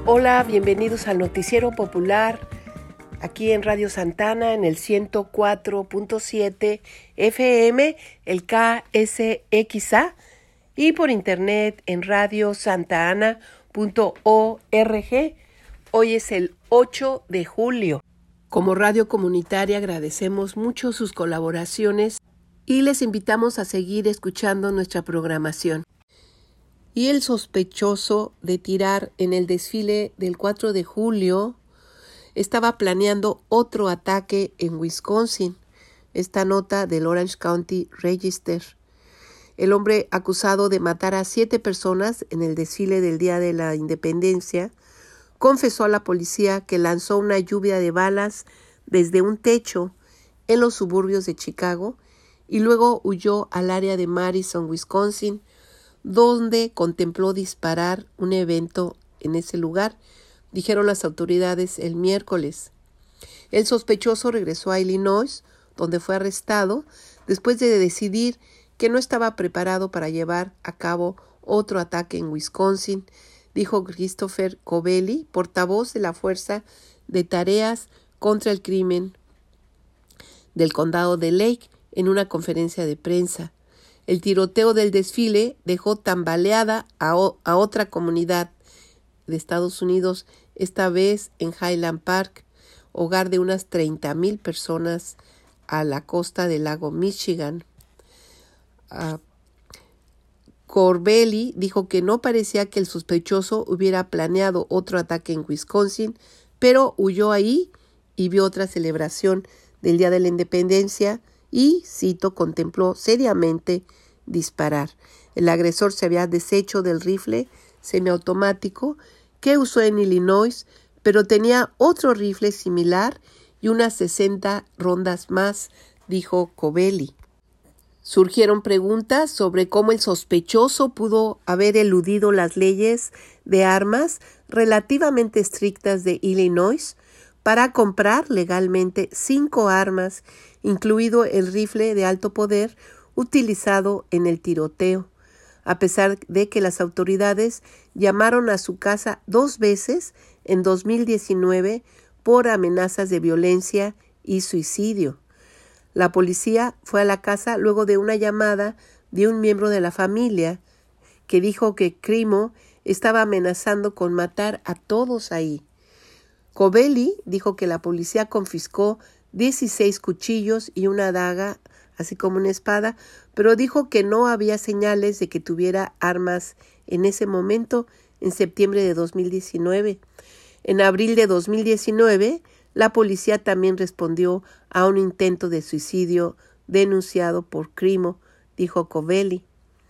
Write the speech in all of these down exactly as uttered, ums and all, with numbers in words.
Hola, bienvenidos al Noticiero Popular, aquí en Radio Santana, en el ciento cuatro punto siete F M, el K S X A, y por internet en radio santa ana punto org. Hoy es el ocho de julio. Como radio comunitaria agradecemos mucho sus colaboraciones y les invitamos a seguir escuchando nuestra programación. Y el sospechoso de tirar en el desfile del cuatro de julio estaba planeando otro ataque en Wisconsin. Esta nota del Orange County Register. El hombre acusado de matar a siete personas en el desfile del Día de la Independencia confesó a la policía que lanzó una lluvia de balas desde un techo en los suburbios de Chicago y luego huyó al área de Madison, Wisconsin, donde contempló disparar un evento en ese lugar, dijeron las autoridades el miércoles. El sospechoso regresó a Illinois, donde fue arrestado, después de decidir que no estaba preparado para llevar a cabo otro ataque en Wisconsin, dijo Christopher Covelli, portavoz de la Fuerza de Tareas contra el Crimen del Condado de Lake, en una conferencia de prensa. El tiroteo del desfile dejó tambaleada a, o- a otra comunidad de Estados Unidos, esta vez en Highland Park, hogar de unas treinta mil personas a la costa del lago Michigan. Uh, Covelli dijo que no parecía que el sospechoso hubiera planeado otro ataque en Wisconsin, pero huyó ahí y vio otra celebración del Día de la Independencia y, cito, contempló seriamente disparar. El agresor se había deshecho del rifle semiautomático que usó en Illinois, pero tenía otro rifle similar y unas sesenta rondas más, dijo Covelli. Surgieron preguntas sobre cómo el sospechoso pudo haber eludido las leyes de armas relativamente estrictas de Illinois para comprar legalmente cinco armas, incluido el rifle de alto poder utilizado en el tiroteo, a pesar de que las autoridades llamaron a su casa dos veces en dos mil diecinueve por amenazas de violencia y suicidio. La policía fue a la casa luego de una llamada de un miembro de la familia que dijo que Crimo estaba amenazando con matar a todos ahí. Covelli dijo que la policía confiscó dieciséis cuchillos y una daga, así como una espada, pero dijo que no había señales de que tuviera armas en ese momento, en septiembre de dos mil diecinueve. En abril de dos mil diecinueve, la policía también respondió a un intento de suicidio denunciado por Crimo, dijo Covelli.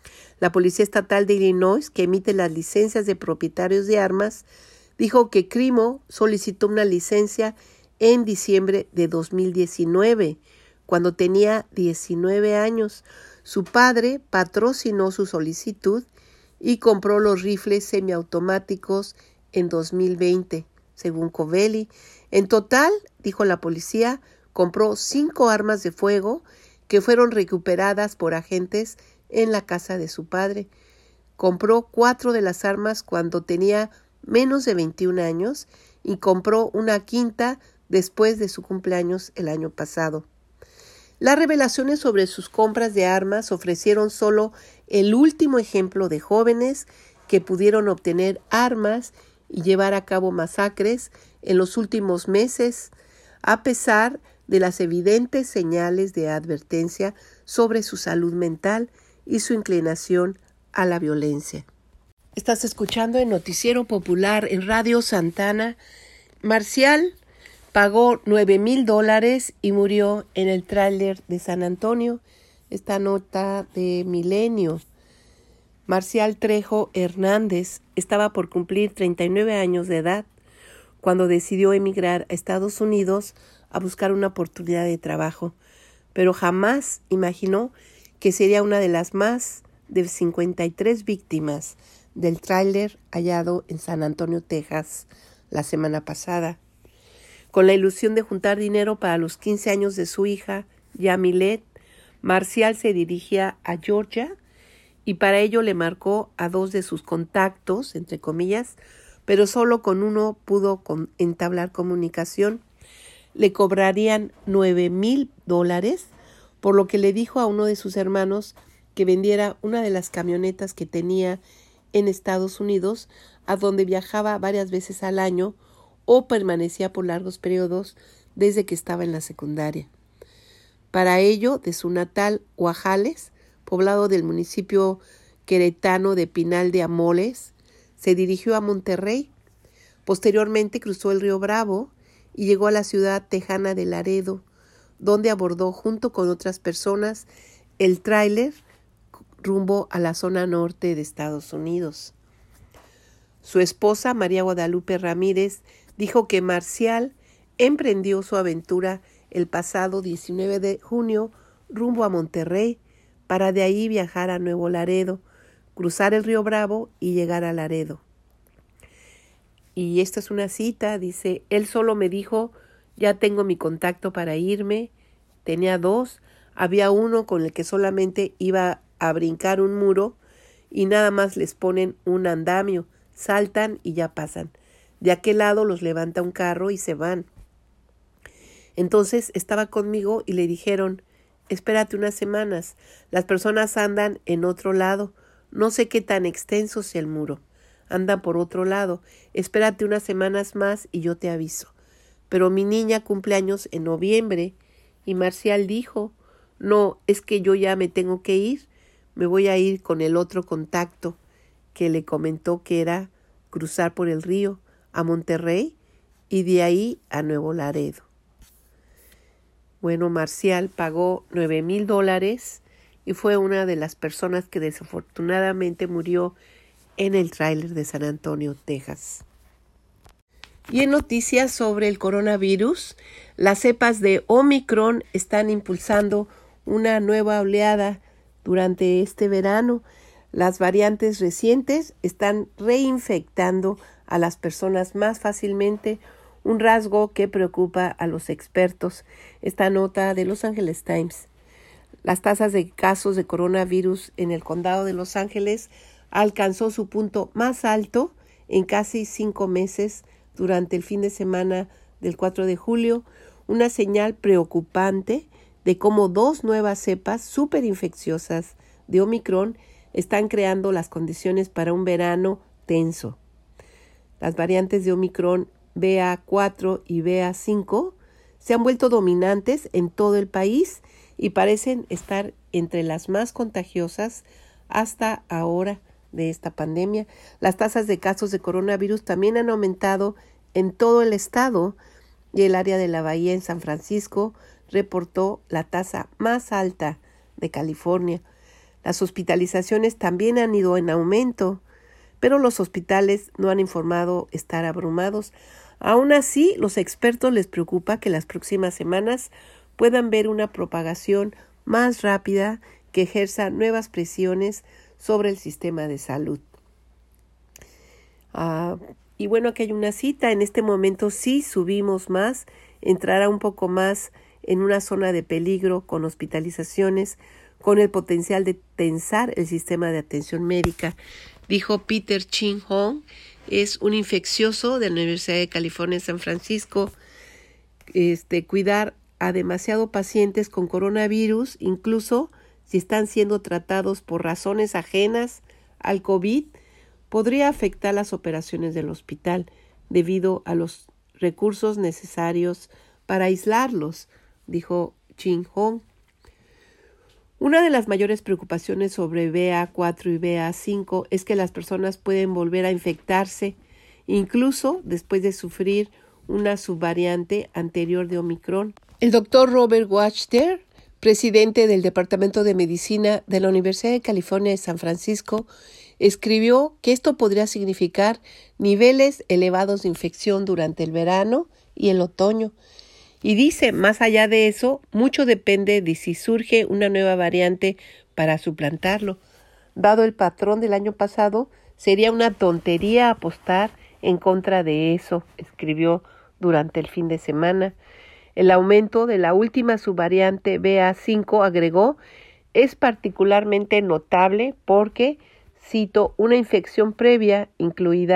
La Policía Estatal de Illinois, que emite las licencias de propietarios de armas, dijo que Crimo solicitó una licencia en diciembre de dos mil diecinueve, cuando tenía diecinueve años. Su padre patrocinó su solicitud y compró los rifles semiautomáticos en dos mil veinte, según Covelli. En total, dijo la policía, compró cinco armas de fuego que fueron recuperadas por agentes en la casa de su padre. Compró cuatro de las armas cuando tenía menos de veintiún años y compró una quinta después de su cumpleaños el año pasado. Las revelaciones sobre sus compras de armas ofrecieron solo el último ejemplo de jóvenes que pudieron obtener armas y llevar a cabo masacres en los últimos meses, a pesar de las evidentes señales de advertencia sobre su salud mental y su inclinación a la violencia. Estás escuchando el Noticiero Popular en Radio Santana. Marcial pagó nueve mil dólares y murió en el tráiler de San Antonio. Esta nota de Milenio. Marcial Trejo Hernández estaba por cumplir treinta y nueve años de edad cuando decidió emigrar a Estados Unidos a buscar una oportunidad de trabajo, pero jamás imaginó que sería una de las más de cincuenta y tres víctimas del tráiler hallado en San Antonio, Texas, la semana pasada. Con la ilusión de juntar dinero para los quince años de su hija, Yamilet, Marcial se dirigía a Georgia y para ello le marcó a dos de sus contactos, entre comillas, pero solo con uno pudo con, entablar comunicación. Le cobrarían nueve mil dólares, por lo que le dijo a uno de sus hermanos que vendiera una de las camionetas que tenía en Estados Unidos, a donde viajaba varias veces al año o permanecía por largos periodos desde que estaba en la secundaria. Para ello, de su natal Guajales, poblado del municipio queretano de Pinal de Amoles, se dirigió a Monterrey. Posteriormente cruzó el río Bravo y llegó a la ciudad tejana de Laredo, donde abordó junto con otras personas el tráiler rumbo a la zona norte de Estados Unidos. Su esposa, María Guadalupe Ramírez, dijo que Marcial emprendió su aventura el pasado diecinueve de junio rumbo a Monterrey para de ahí viajar a Nuevo Laredo, cruzar el río Bravo y llegar a Laredo. Y esta es una cita, dice, él solo me dijo, ya tengo mi contacto para irme. Tenía dos, había uno con el que solamente iba a brincar un muro y nada más les ponen un andamio, saltan y ya pasan. De aquel lado los levanta un carro y se van. Entonces estaba conmigo y le dijeron, espérate unas semanas, las personas andan en otro lado, no sé qué tan extenso sea el muro, andan por otro lado, espérate unas semanas más y yo te aviso. Pero mi niña cumple años en noviembre y Marcial dijo, no, es que yo ya me tengo que ir, me voy a ir con el otro contacto que le comentó que era cruzar por el río a Monterrey y de ahí a Nuevo Laredo. Bueno, Marcial pagó nueve mil dólares y fue una de las personas que desafortunadamente murió en el tráiler de San Antonio, Texas. Y en noticias sobre el coronavirus, las cepas de Omicron están impulsando una nueva oleada durante este verano. Las variantes recientes están reinfectando a las personas más fácilmente, un rasgo que preocupa a los expertos. Esta nota de Los Angeles Times. Las tasas de casos de coronavirus en el condado de Los Ángeles alcanzó su punto más alto en casi cinco meses durante el fin de semana del cuatro de julio, una señal preocupante de cómo dos nuevas cepas superinfecciosas de Omicron están creando las condiciones para un verano tenso. Las variantes de Omicron B A cuatro y B A cinco se han vuelto dominantes en todo el país y parecen estar entre las más contagiosas hasta ahora de esta pandemia. Las tasas de casos de coronavirus también han aumentado en todo el estado y el área de la Bahía en San Francisco reportó la tasa más alta de California. Las hospitalizaciones también han ido en aumento, pero los hospitales no han informado estar abrumados. Aún así, los expertos les preocupa que las próximas semanas puedan ver una propagación más rápida que ejerza nuevas presiones sobre el sistema de salud. Uh, y bueno, aquí hay una cita. En este momento sí subimos más, entrará un poco más en una zona de peligro con hospitalizaciones, con el potencial de tensar el sistema de atención médica, dijo Peter Chin Hong. Es un infeccioso de la Universidad de California en San Francisco. Este, cuidar a demasiado pacientes con coronavirus, incluso si están siendo tratados por razones ajenas al COVID, podría afectar las operaciones del hospital debido a los recursos necesarios para aislarlos, dijo Chin Hong. Una de las mayores preocupaciones sobre B A cuatro y B A cinco es que las personas pueden volver a infectarse, incluso después de sufrir una subvariante anterior de Omicron. El doctor Robert Wachter, presidente del Departamento de Medicina de la Universidad de California de San Francisco, escribió que esto podría significar niveles elevados de infección durante el verano y el otoño. Y dice, más allá de eso, mucho depende de si surge una nueva variante para suplantarlo. Dado el patrón del año pasado, sería una tontería apostar en contra de eso, escribió durante el fin de semana. El aumento de la última subvariante B A cinco, agregó, es particularmente notable porque, cito, una infección previa, incluida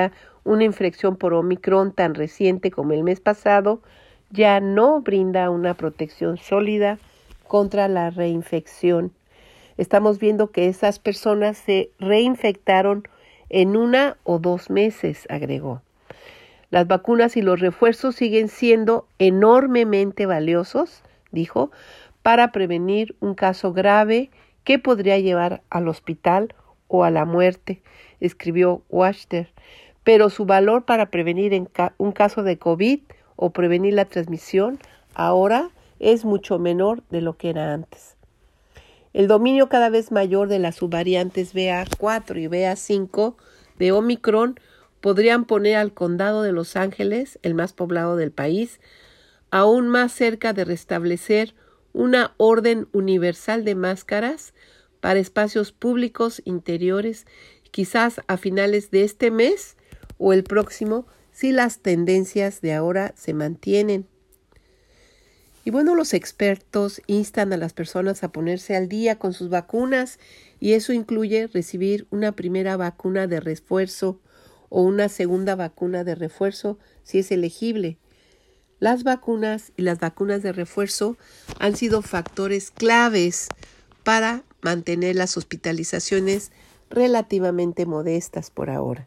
una infección por Omicron tan reciente como el mes pasado ya no brinda una protección sólida contra la reinfección. Estamos viendo que esas personas se reinfectaron en una o dos meses, agregó. Las vacunas y los refuerzos siguen siendo enormemente valiosos, dijo, para prevenir un caso grave que podría llevar al hospital o a la muerte, escribió Wachter. Pero su valor para prevenir en ca- un caso de COVID o prevenir la transmisión ahora es mucho menor de lo que era antes. El dominio cada vez mayor de las subvariantes B A cuatro y B A cinco de Omicron podrían poner al condado de Los Ángeles, el más poblado del país, aún más cerca de restablecer una orden universal de máscaras para espacios públicos interiores, quizás a finales de este mes o el próximo, si las tendencias de ahora se mantienen. Y bueno, los expertos instan a las personas a ponerse al día con sus vacunas y eso incluye recibir una primera vacuna de refuerzo o una segunda vacuna de refuerzo si es elegible. Las vacunas y las vacunas de refuerzo han sido factores claves para mantener las hospitalizaciones relativamente modestas por ahora.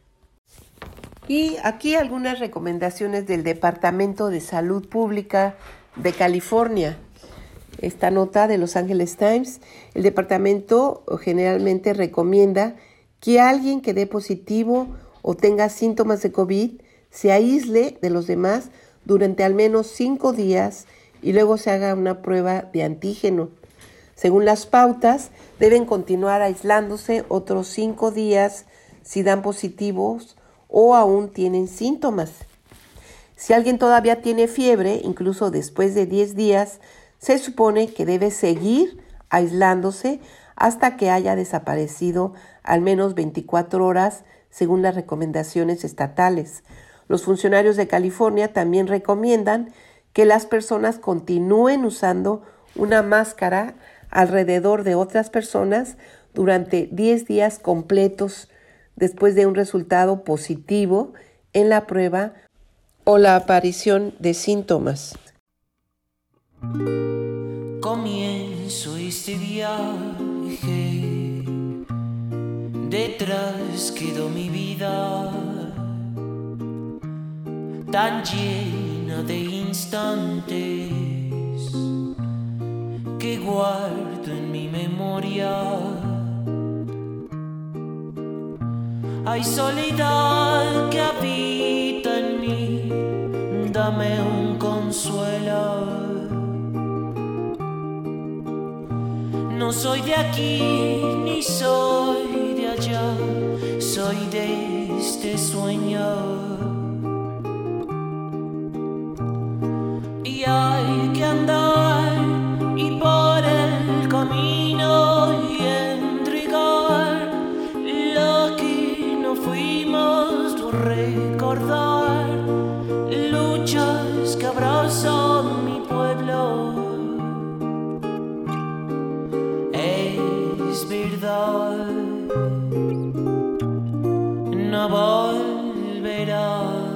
Y aquí algunas recomendaciones del Departamento de Salud Pública de California. Esta nota de Los Angeles Times, el departamento generalmente recomienda que alguien que dé positivo o tenga síntomas de COVID se aísle de los demás durante al menos cinco días y luego se haga una prueba de antígeno. Según las pautas, deben continuar aislándose otros cinco días si dan positivos o aún tienen síntomas. Si alguien todavía tiene fiebre, incluso después de diez días, se supone que debe seguir aislándose hasta que haya desaparecido al menos veinticuatro horas, según las recomendaciones estatales. Los funcionarios de California también recomiendan que las personas continúen usando una máscara alrededor de otras personas durante diez días completos después de un resultado positivo en la prueba o la aparición de síntomas. Comienzo este viaje, detrás quedó mi vida, tan llena de instantes que guardo en mi memoria. Hay soledad que habita en mí, dame un consuelo. No soy de aquí ni soy de allá, soy de este sueño. Y hay que andar y por el camino y entregar lo que no fuimos, recordar luchas que abrazan mi pueblo. Es verdad, no volverás,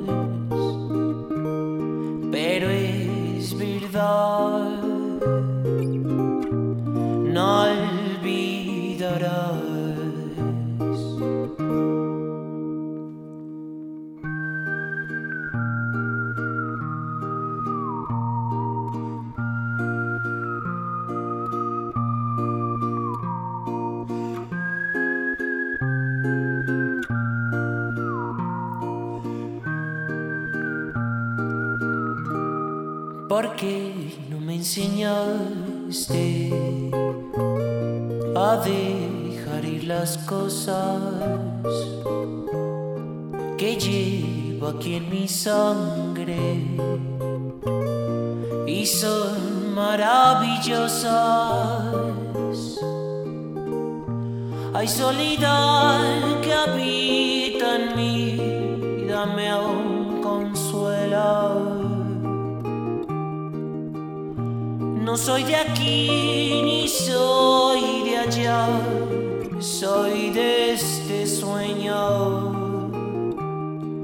pero es verdad, no olvidarás. ¿Por qué no me enseñaste a dejar ir las cosas que llevo aquí en mi sangre y son maravillosas? Hay soledad que habita en mí, dame un consuelo. No soy de aquí ni soy de allá, soy de este sueño.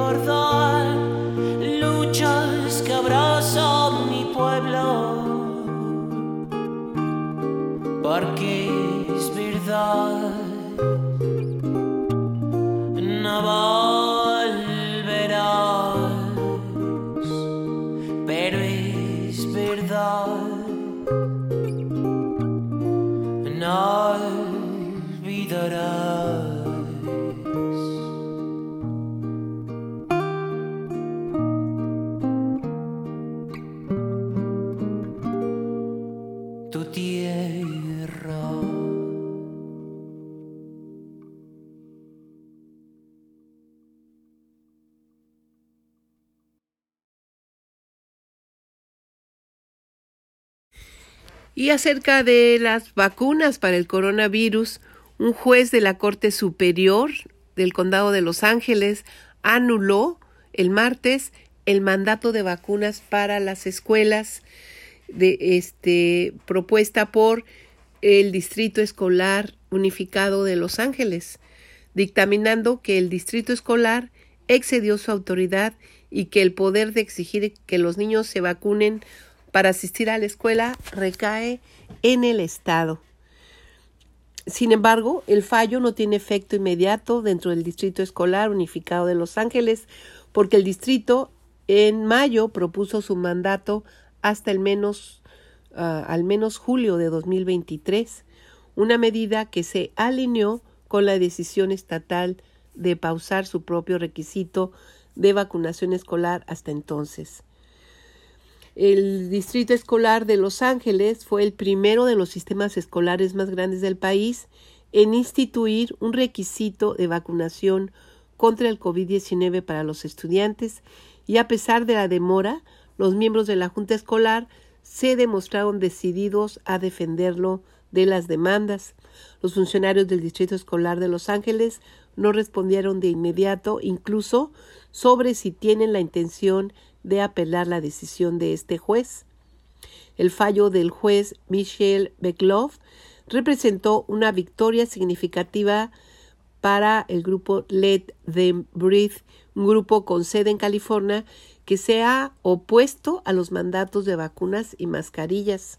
recordar luchas que abrazan mi pueblo, porque es verdad, no volverás, pero es verdad, no olvidarás. Tu tierra. Y acerca de las vacunas para el coronavirus, un juez de la Corte Superior del Condado de Los Ángeles anuló el martes el mandato de vacunas para las escuelas de este propuesta por el Distrito Escolar Unificado de Los Ángeles, dictaminando que el distrito escolar excedió su autoridad y que el poder de exigir que los niños se vacunen para asistir a la escuela recae en el Estado. Sin embargo, el fallo no tiene efecto inmediato dentro del Distrito Escolar Unificado de Los Ángeles, porque el distrito en mayo propuso su mandato hasta el menos, uh, al menos julio de dos mil veintitrés, una medida que se alineó con la decisión estatal de pausar su propio requisito de vacunación escolar hasta entonces. El Distrito Escolar de Los Ángeles fue el primero de los sistemas escolares más grandes del país en instituir un requisito de vacunación contra el covid diecinueve para los estudiantes, y a pesar de la demora, los miembros de la Junta Escolar se demostraron decididos a defenderlo de las demandas. Los funcionarios del Distrito Escolar de Los Ángeles no respondieron de inmediato, incluso sobre si tienen la intención de apelar la decisión de este juez. El fallo del juez Michelle Beckloff representó una victoria significativa para el grupo Let Them Breathe, un grupo con sede en California que se ha opuesto a los mandatos de vacunas y mascarillas.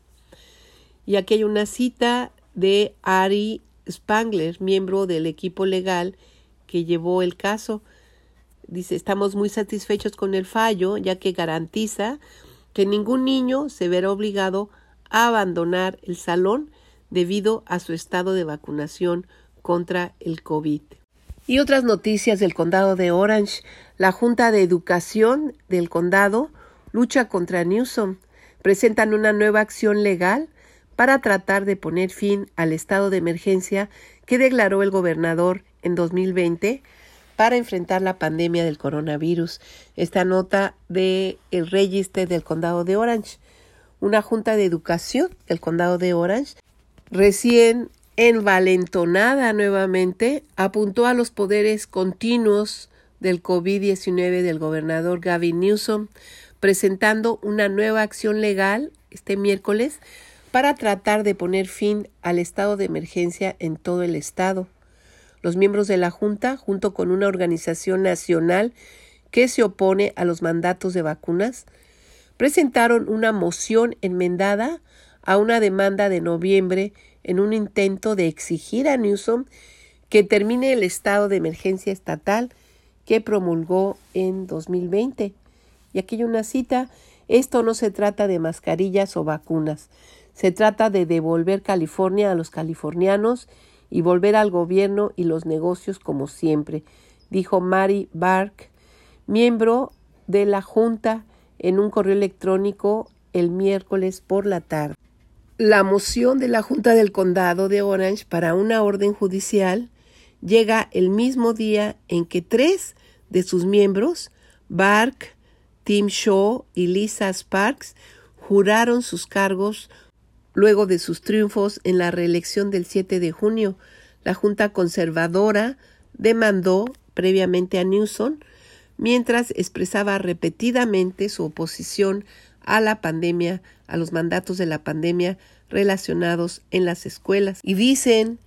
Y aquí hay una cita de Ari Spangler, miembro del equipo legal que llevó el caso. Dice: estamos muy satisfechos con el fallo, ya que garantiza que ningún niño se verá obligado a abandonar el salón debido a su estado de vacunación contra el COVID. Y otras noticias del condado de Orange. La Junta de Educación del condado lucha contra Newsom. Presentan una nueva acción legal para tratar de poner fin al estado de emergencia que declaró el gobernador en dos mil veinte para enfrentar la pandemia del coronavirus. Esta nota de el Register del condado de Orange. Una Junta de Educación del condado de Orange, recién envalentonada nuevamente, apuntó a los poderes continuos del covid diecinueve del gobernador Gavin Newsom, presentando una nueva acción legal este miércoles para tratar de poner fin al estado de emergencia en todo el estado. Los miembros de la Junta, junto con una organización nacional que se opone a los mandatos de vacunas, presentaron una moción enmendada a una demanda de noviembre en un intento de exigir a Newsom que termine el estado de emergencia estatal que promulgó en dos mil veinte. Y aquí hay una cita: esto no se trata de mascarillas o vacunas, se trata de devolver California a los californianos y volver al gobierno y los negocios como siempre, dijo Mary Bark, miembro de la Junta, en un correo electrónico el miércoles por la tarde. La moción de la Junta del Condado de Orange para una orden judicial llega el mismo día en que tres de sus miembros, Bark, Tim Shaw y Lisa Sparks, juraron sus cargos luego de sus triunfos en la reelección del siete de junio. La Junta Conservadora demandó previamente a Newsom, mientras expresaba repetidamente su oposición a la pandemia, a los mandatos de la pandemia relacionados en las escuelas. Y dicen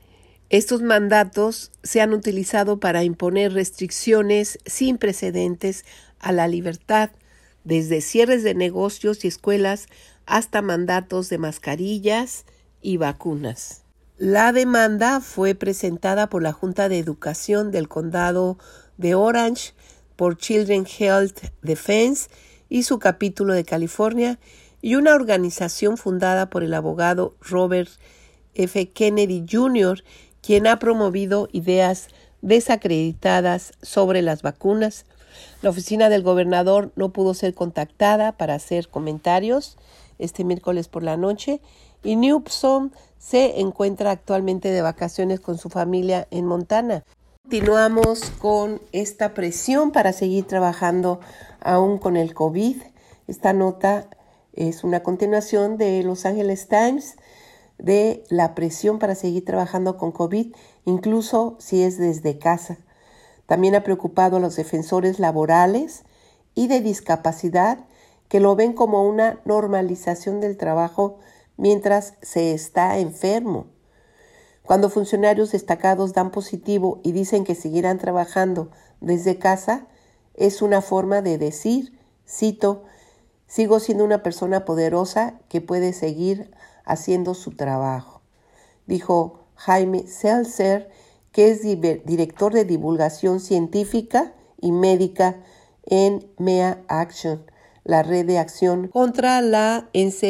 Estos mandatos se han utilizado para imponer restricciones sin precedentes a la libertad, desde cierres de negocios y escuelas hasta mandatos de mascarillas y vacunas. La demanda fue presentada por la Junta de Educación del Condado de Orange, por Children's Health Defense y su capítulo de California, y una organización fundada por el abogado Robert F. Kennedy junior, quien ha promovido ideas desacreditadas sobre las vacunas. La oficina del gobernador no pudo ser contactada para hacer comentarios este miércoles por la noche, y Newsom se encuentra actualmente de vacaciones con su familia en Montana. Continuamos con esta presión para seguir trabajando aún con el COVID. Esta nota es una continuación de Los Angeles Times, de la presión para seguir trabajando con COVID, incluso si es desde casa. También ha preocupado a los defensores laborales y de discapacidad, que lo ven como una normalización del trabajo mientras se está enfermo. Cuando funcionarios destacados dan positivo y dicen que seguirán trabajando desde casa, es una forma de decir, cito, sigo siendo una persona poderosa que puede seguir haciendo su trabajo, dijo Jaime Seltzer, que es director de divulgación científica y médica en M E A Action, la red de acción contra la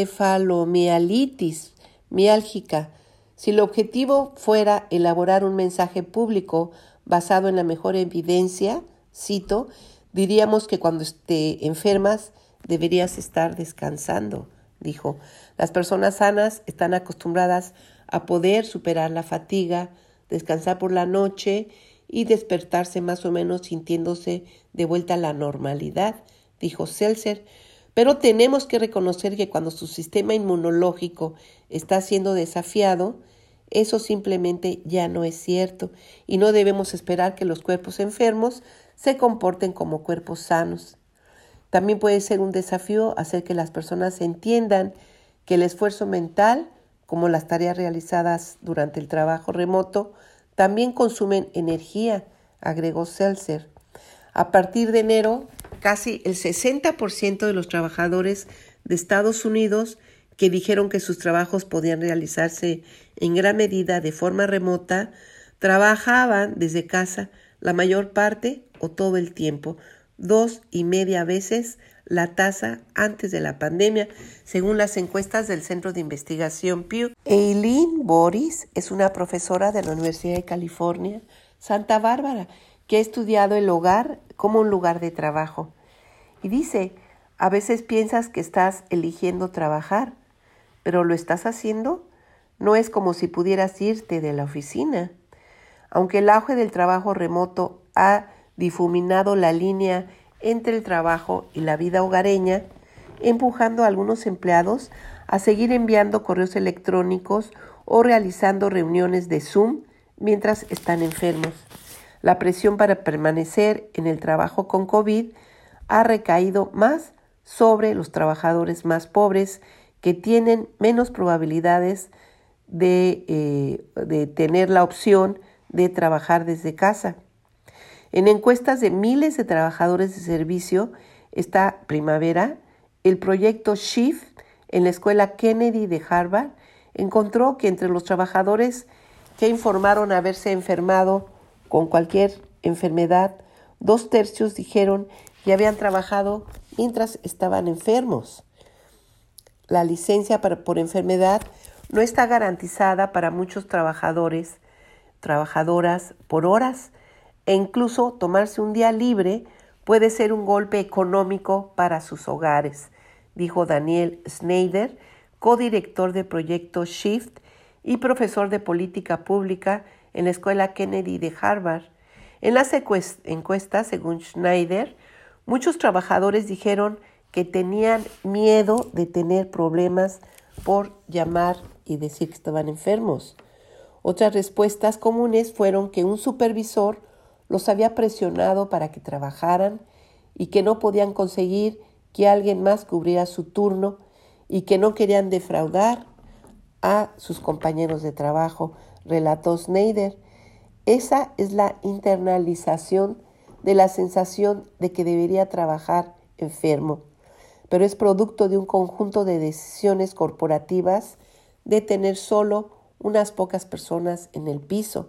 encefalomielitis miálgica. Si el objetivo fuera elaborar un mensaje público basado en la mejor evidencia, cito, diríamos que cuando te enfermas deberías estar descansando, dijo. Las personas sanas están acostumbradas a poder superar la fatiga, descansar por la noche y despertarse más o menos sintiéndose de vuelta a la normalidad, dijo Seltzer. Pero tenemos que reconocer que cuando su sistema inmunológico está siendo desafiado, eso simplemente ya no es cierto y no debemos esperar que los cuerpos enfermos se comporten como cuerpos sanos. También puede ser un desafío hacer que las personas entiendan que el esfuerzo mental, como las tareas realizadas durante el trabajo remoto, también consumen energía, agregó Seltzer. A partir de enero, casi el sesenta por ciento de los trabajadores de Estados Unidos que dijeron que sus trabajos podían realizarse en gran medida de forma remota, trabajaban desde casa la mayor parte o todo el tiempo, dos y media veces la tasa antes de la pandemia, según las encuestas del Centro de Investigación Pew. Eileen Boris es una profesora de la Universidad de California, Santa Bárbara, que ha estudiado el hogar como un lugar de trabajo. Y dice, a veces piensas que estás eligiendo trabajar, pero ¿lo estás haciendo? No es como si pudieras irte de la oficina. Aunque el auge del trabajo remoto ha difuminado la línea entre el trabajo y la vida hogareña, empujando a algunos empleados a seguir enviando correos electrónicos o realizando reuniones de Zoom mientras están enfermos. La presión para permanecer en el trabajo con COVID ha recaído más sobre los trabajadores más pobres, que tienen menos probabilidades de, eh, de tener la opción de trabajar desde casa. En encuestas de miles de trabajadores de servicio esta primavera, el proyecto Shift en la escuela Kennedy de Harvard encontró que entre los trabajadores que informaron haberse enfermado con cualquier enfermedad, dos tercios dijeron que habían trabajado mientras estaban enfermos. La licencia para, por enfermedad no está garantizada para muchos trabajadores, trabajadoras por horas, e incluso tomarse un día libre puede ser un golpe económico para sus hogares, dijo Daniel Snyder, codirector del proyecto Shift y profesor de política pública en la escuela Kennedy de Harvard. En las encuestas, según Schneider, muchos trabajadores dijeron que tenían miedo de tener problemas por llamar y decir que estaban enfermos. Otras respuestas comunes fueron que un supervisor los había presionado para que trabajaran y que no podían conseguir que alguien más cubriera su turno y que no querían defraudar a sus compañeros de trabajo. relató Snyder. Esa es la internalización de la sensación de que debería trabajar enfermo, pero es producto de un conjunto de decisiones corporativas de tener solo unas pocas personas en el piso.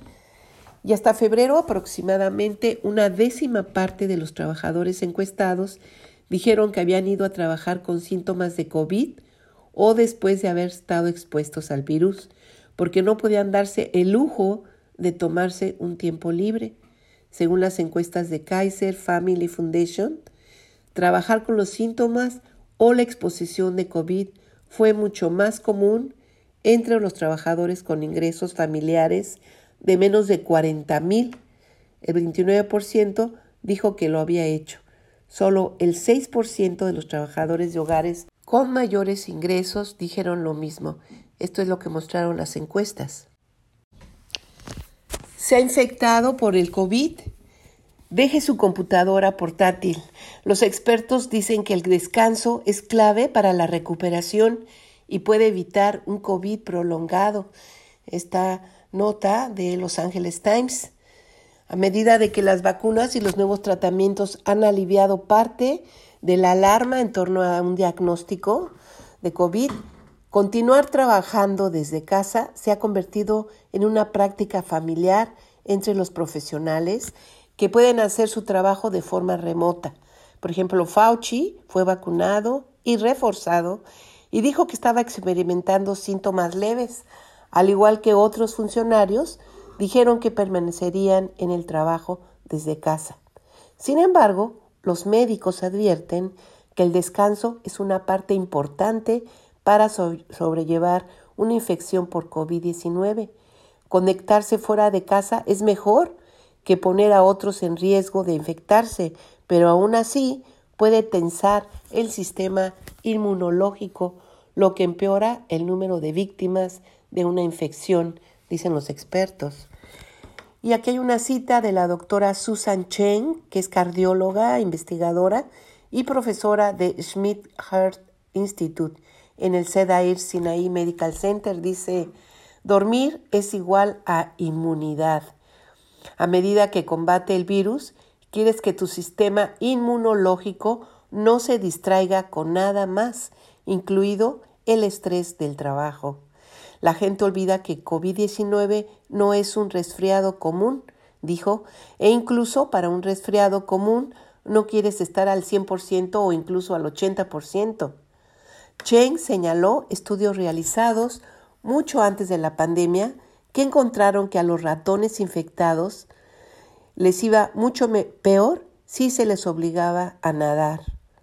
Y hasta febrero aproximadamente una décima parte de los trabajadores encuestados dijeron que habían ido a trabajar con síntomas de COVID o después de haber estado expuestos al virus, porque no podían darse el lujo de tomarse un tiempo libre. Según las encuestas de Kaiser Family Foundation, trabajar con los síntomas o la exposición de COVID fue mucho más común entre los trabajadores con ingresos familiares de menos de cuarenta mil. El veintinueve por ciento dijo que lo había hecho. Solo el seis por ciento de los trabajadores de hogares con mayores ingresos dijeron lo mismo. Esto es lo que mostraron las encuestas. ¿Se ha infectado por el COVID? Deje su computadora portátil. Los expertos dicen que el descanso es clave para la recuperación y puede evitar un COVID prolongado. Esta nota de Los Angeles Times. A medida de que las vacunas y los nuevos tratamientos han aliviado parte de la alarma en torno a un diagnóstico de COVID, continuar trabajando desde casa se ha convertido en una práctica familiar entre los profesionales que pueden hacer su trabajo de forma remota. Por ejemplo, Fauci fue vacunado y reforzado y dijo que estaba experimentando síntomas leves, al igual que otros funcionarios dijeron que permanecerían en el trabajo desde casa. Sin embargo, los médicos advierten que el descanso es una parte importante para sobrellevar una infección por COVID diecinueve. Conectarse fuera de casa es mejor que poner a otros en riesgo de infectarse, pero aún así puede tensar el sistema inmunológico, lo que empeora el número de víctimas de una infección, dicen los expertos. Y aquí hay una cita de la doctora Susan Cheng, que es cardióloga, investigadora y profesora de Schmidt Heart Institute en el Cedar Sinai Medical Center. Dice, dormir es igual a inmunidad. A medida que combate el virus, quieres que tu sistema inmunológico no se distraiga con nada más, incluido el estrés del trabajo. La gente olvida que COVID diecinueve no es un resfriado común, dijo, e incluso para un resfriado común no quieres estar al cien por ciento o incluso al ochenta por ciento. Cheng señaló estudios realizados mucho antes de la pandemia que encontraron que a los ratones infectados les iba mucho me- peor si se les obligaba a nadar.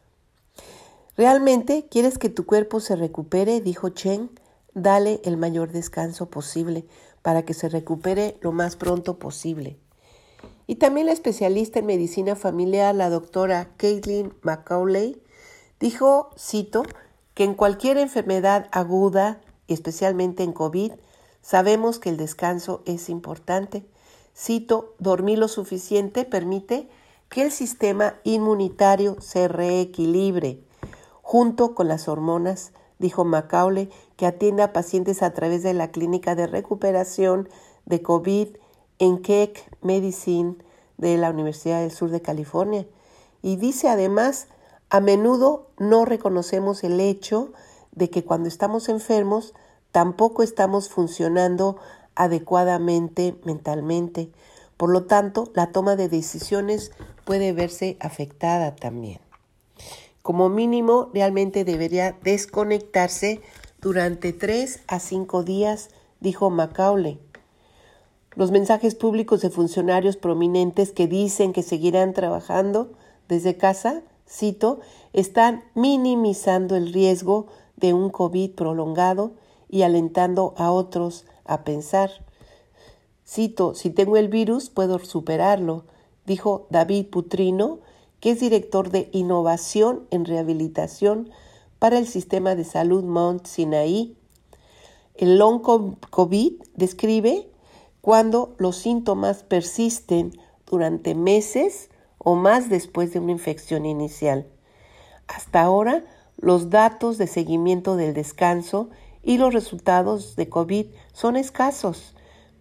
¿Realmente quieres que tu cuerpo se recupere?, dijo Cheng. Dale el mayor descanso posible para que se recupere lo más pronto posible. Y también la especialista en medicina familiar, la doctora Caitlin McCauley, dijo, cito, que en cualquier enfermedad aguda, especialmente en COVID, sabemos que el descanso es importante. Cito, dormir lo suficiente permite que el sistema inmunitario se reequilibre junto con las hormonas, dijo Macaulay, que atiende a pacientes a través de la clínica de recuperación de COVID en Keck Medicine de la Universidad del Sur de California. Y dice además, a menudo no reconocemos el hecho de que cuando estamos enfermos tampoco estamos funcionando adecuadamente mentalmente. Por lo tanto, la toma de decisiones puede verse afectada también. Como mínimo, realmente debería desconectarse durante tres a cinco días, dijo Macaulay. Los mensajes públicos de funcionarios prominentes que dicen que seguirán trabajando desde casa, cito, están minimizando el riesgo de un COVID prolongado y alentando a otros a pensar. Cito, si tengo el virus, puedo superarlo, dijo David Putrino, que es director de innovación en rehabilitación para el sistema de salud Mount Sinai. El long COVID describe cuando los síntomas persisten durante meses o más después de una infección inicial. Hasta ahora, los datos de seguimiento del descanso y los resultados de COVID son escasos,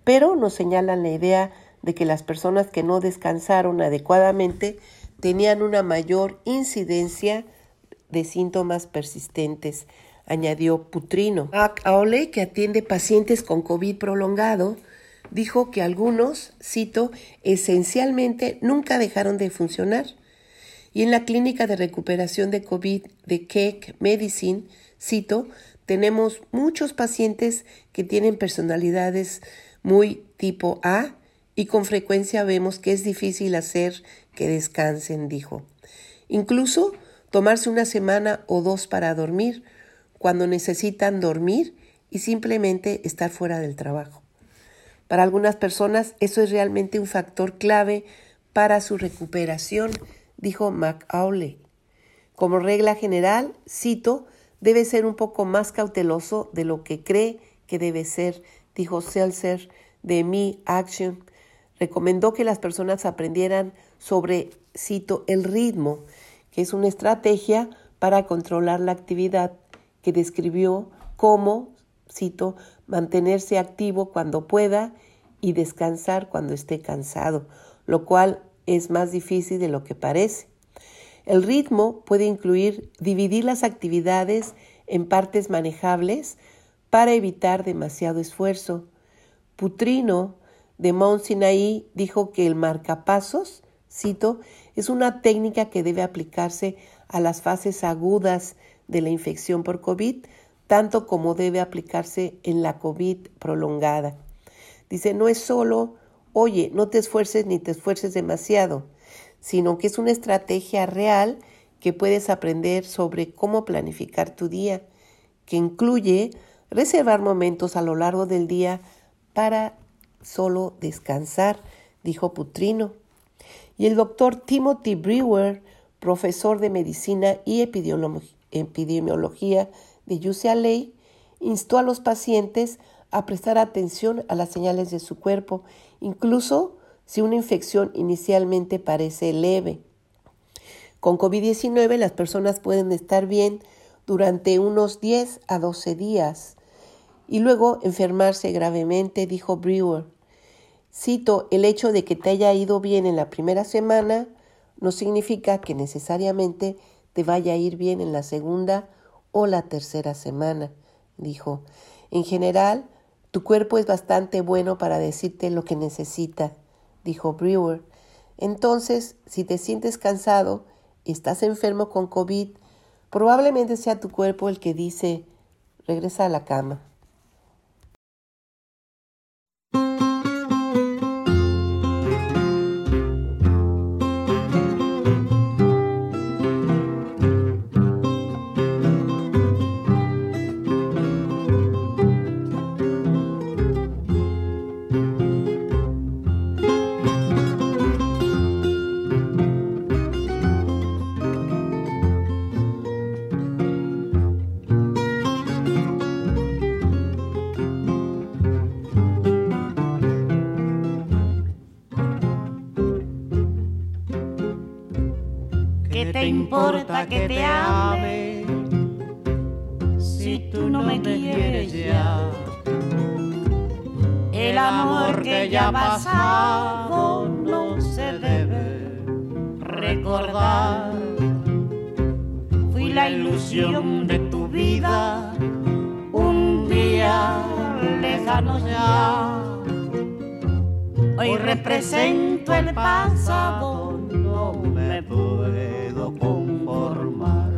pero nos señalan la idea de que las personas que no descansaron adecuadamente tenían una mayor incidencia de síntomas persistentes, añadió Putrino. Mark Auley, que atiende pacientes con COVID prolongado, dijo que algunos, cito, esencialmente nunca dejaron de funcionar. Y en la clínica de recuperación de COVID de Keck Medicine, cito, tenemos muchos pacientes que tienen personalidades muy tipo A y con frecuencia vemos que es difícil hacer que descansen, dijo. Incluso tomarse una semana o dos para dormir cuando necesitan dormir y simplemente estar fuera del trabajo. Para algunas personas eso es realmente un factor clave para su recuperación, dijo McAuley. Como regla general, cito, debe ser un poco más cauteloso de lo que cree que debe ser, dijo Seltzer de Me Action. Recomendó que las personas aprendieran sobre, cito, el ritmo, que es una estrategia para controlar la actividad, que describió como, cito, mantenerse activo cuando pueda y descansar cuando esté cansado, lo cual es más difícil de lo que parece. El ritmo puede incluir dividir las actividades en partes manejables para evitar demasiado esfuerzo. Putrino de Mount Sinai dijo que el marcapasos, cito, es una técnica que debe aplicarse a las fases agudas de la infección por COVID, tanto como debe aplicarse en la COVID prolongada. Dice, no es solo, oye, no te esfuerces ni te esfuerces demasiado, sino que es una estrategia real que puedes aprender sobre cómo planificar tu día, que incluye reservar momentos a lo largo del día para solo descansar, dijo Putrino. Y el doctor Timothy Brewer, profesor de medicina y epidemiología, epidemiología de U C L A, instó a los pacientes a prestar atención a las señales de su cuerpo, incluso si una infección inicialmente parece leve. Con COVID diecinueve las personas pueden estar bien durante unos diez a doce días y luego enfermarse gravemente, dijo Brewer. Cito, el hecho de que te haya ido bien en la primera semana no significa que necesariamente te vaya a ir bien en la segunda o la tercera semana, dijo. En general, tu cuerpo es bastante bueno para decirte lo que necesita, dijo Brewer. Entonces, si te sientes cansado y estás enfermo con COVID, probablemente sea tu cuerpo el que dice, regresa a la cama. ¿Qué te importa que te ame si tú no me quieres ya? El amor que ya ha pasado no se debe recordar. Fui la ilusión de tu vida, un día lejano ya. Hoy represento el pasado, no me puedo conformar.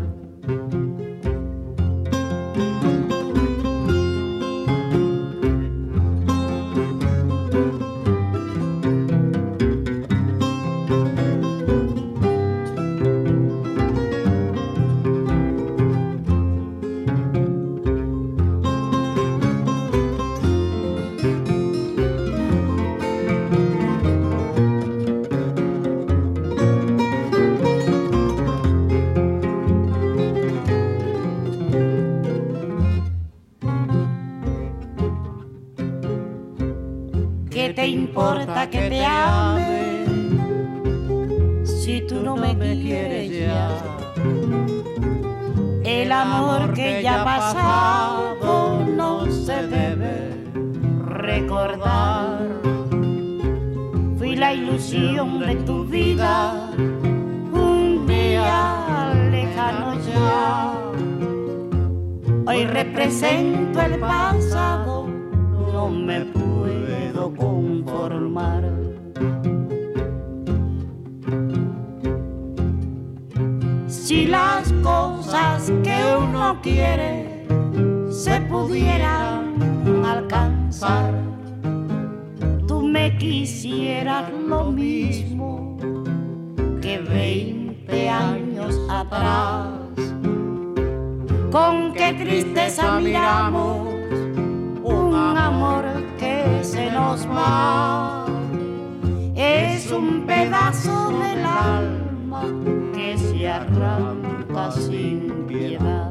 ¿Qué te importa que te ame si tú no me quieres ya? El amor que ya ha pasado no se debe recordar. la ilusión de tu vida, un día lejano ya. Hoy represento el pasado, no me puedo conformar. Si las cosas que uno quiere se pudieran alcanzar, tú me quisieras lo mismo que veinte años atrás. Con qué tristeza miramos un amor que se nos va. Es un pedazo del alma que se arranca sin piedad.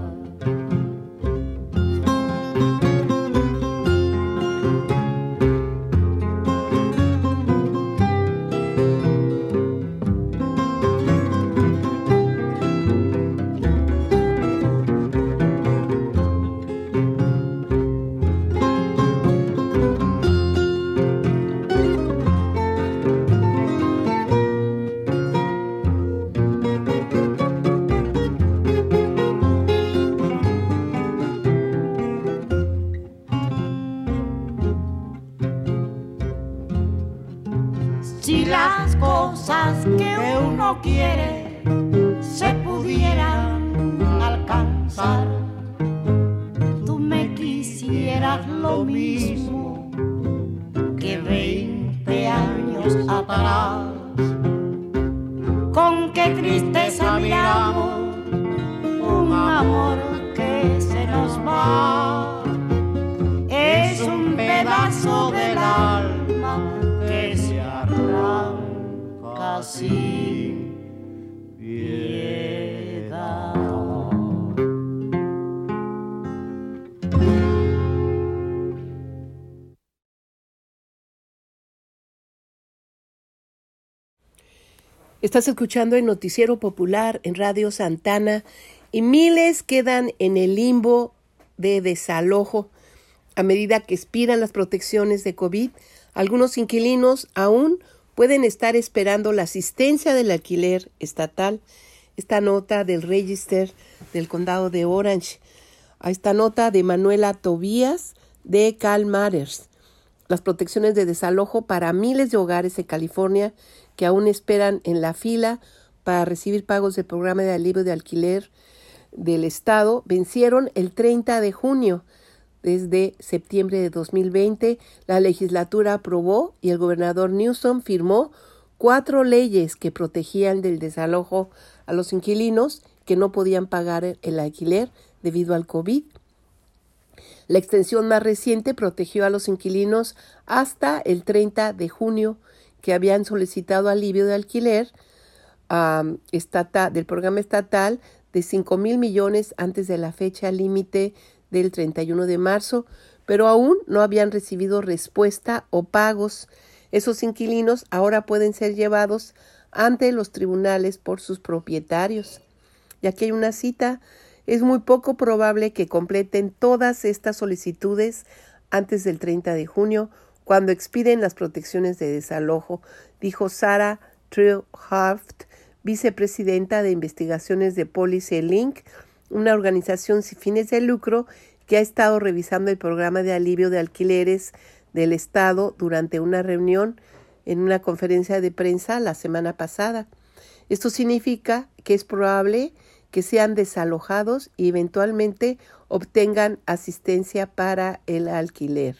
Si las cosas que uno quiere se pudieran alcanzar, tú me quisieras lo mismo que veinte años atrás. Con qué tristeza miramos un amor que se nos va. Es un pedazo del alma que se arranca sin piedad. Estás escuchando el Noticiero Popular en Radio Santana y miles quedan en el limbo de desalojo. A medida que expiran las protecciones de COVID, algunos inquilinos aún pueden estar esperando la asistencia del alquiler estatal. Esta nota del Register del Condado de Orange. A esta nota de Manuela Tobías de Cal Matters. Las protecciones de desalojo para miles de hogares en California que aún esperan en la fila para recibir pagos del programa de alivio de alquiler del estado vencieron el treinta de junio. Desde septiembre de dos mil veinte, la legislatura aprobó y el gobernador Newsom firmó cuatro leyes que protegían del desalojo a los inquilinos que no podían pagar el alquiler debido al COVID. La extensión más reciente protegió a los inquilinos hasta el treinta de junio que habían solicitado alivio de alquiler um, estatal, del programa estatal de cinco mil millones antes de la fecha límite del treinta y uno de marzo, pero aún no habían recibido respuesta o pagos. Esos inquilinos ahora pueden ser llevados ante los tribunales por sus propietarios. Y aquí hay una cita: es muy poco probable que completen todas estas solicitudes antes del treinta de junio, cuando expiren las protecciones de desalojo, dijo Sarah Trillhaft, vicepresidenta de investigaciones de Policy Link, una organización sin fines de lucro que ha estado revisando el programa de alivio de alquileres del estado durante una reunión en una conferencia de prensa la semana pasada. Esto significa que es probable que sean desalojados y eventualmente obtengan asistencia para el alquiler.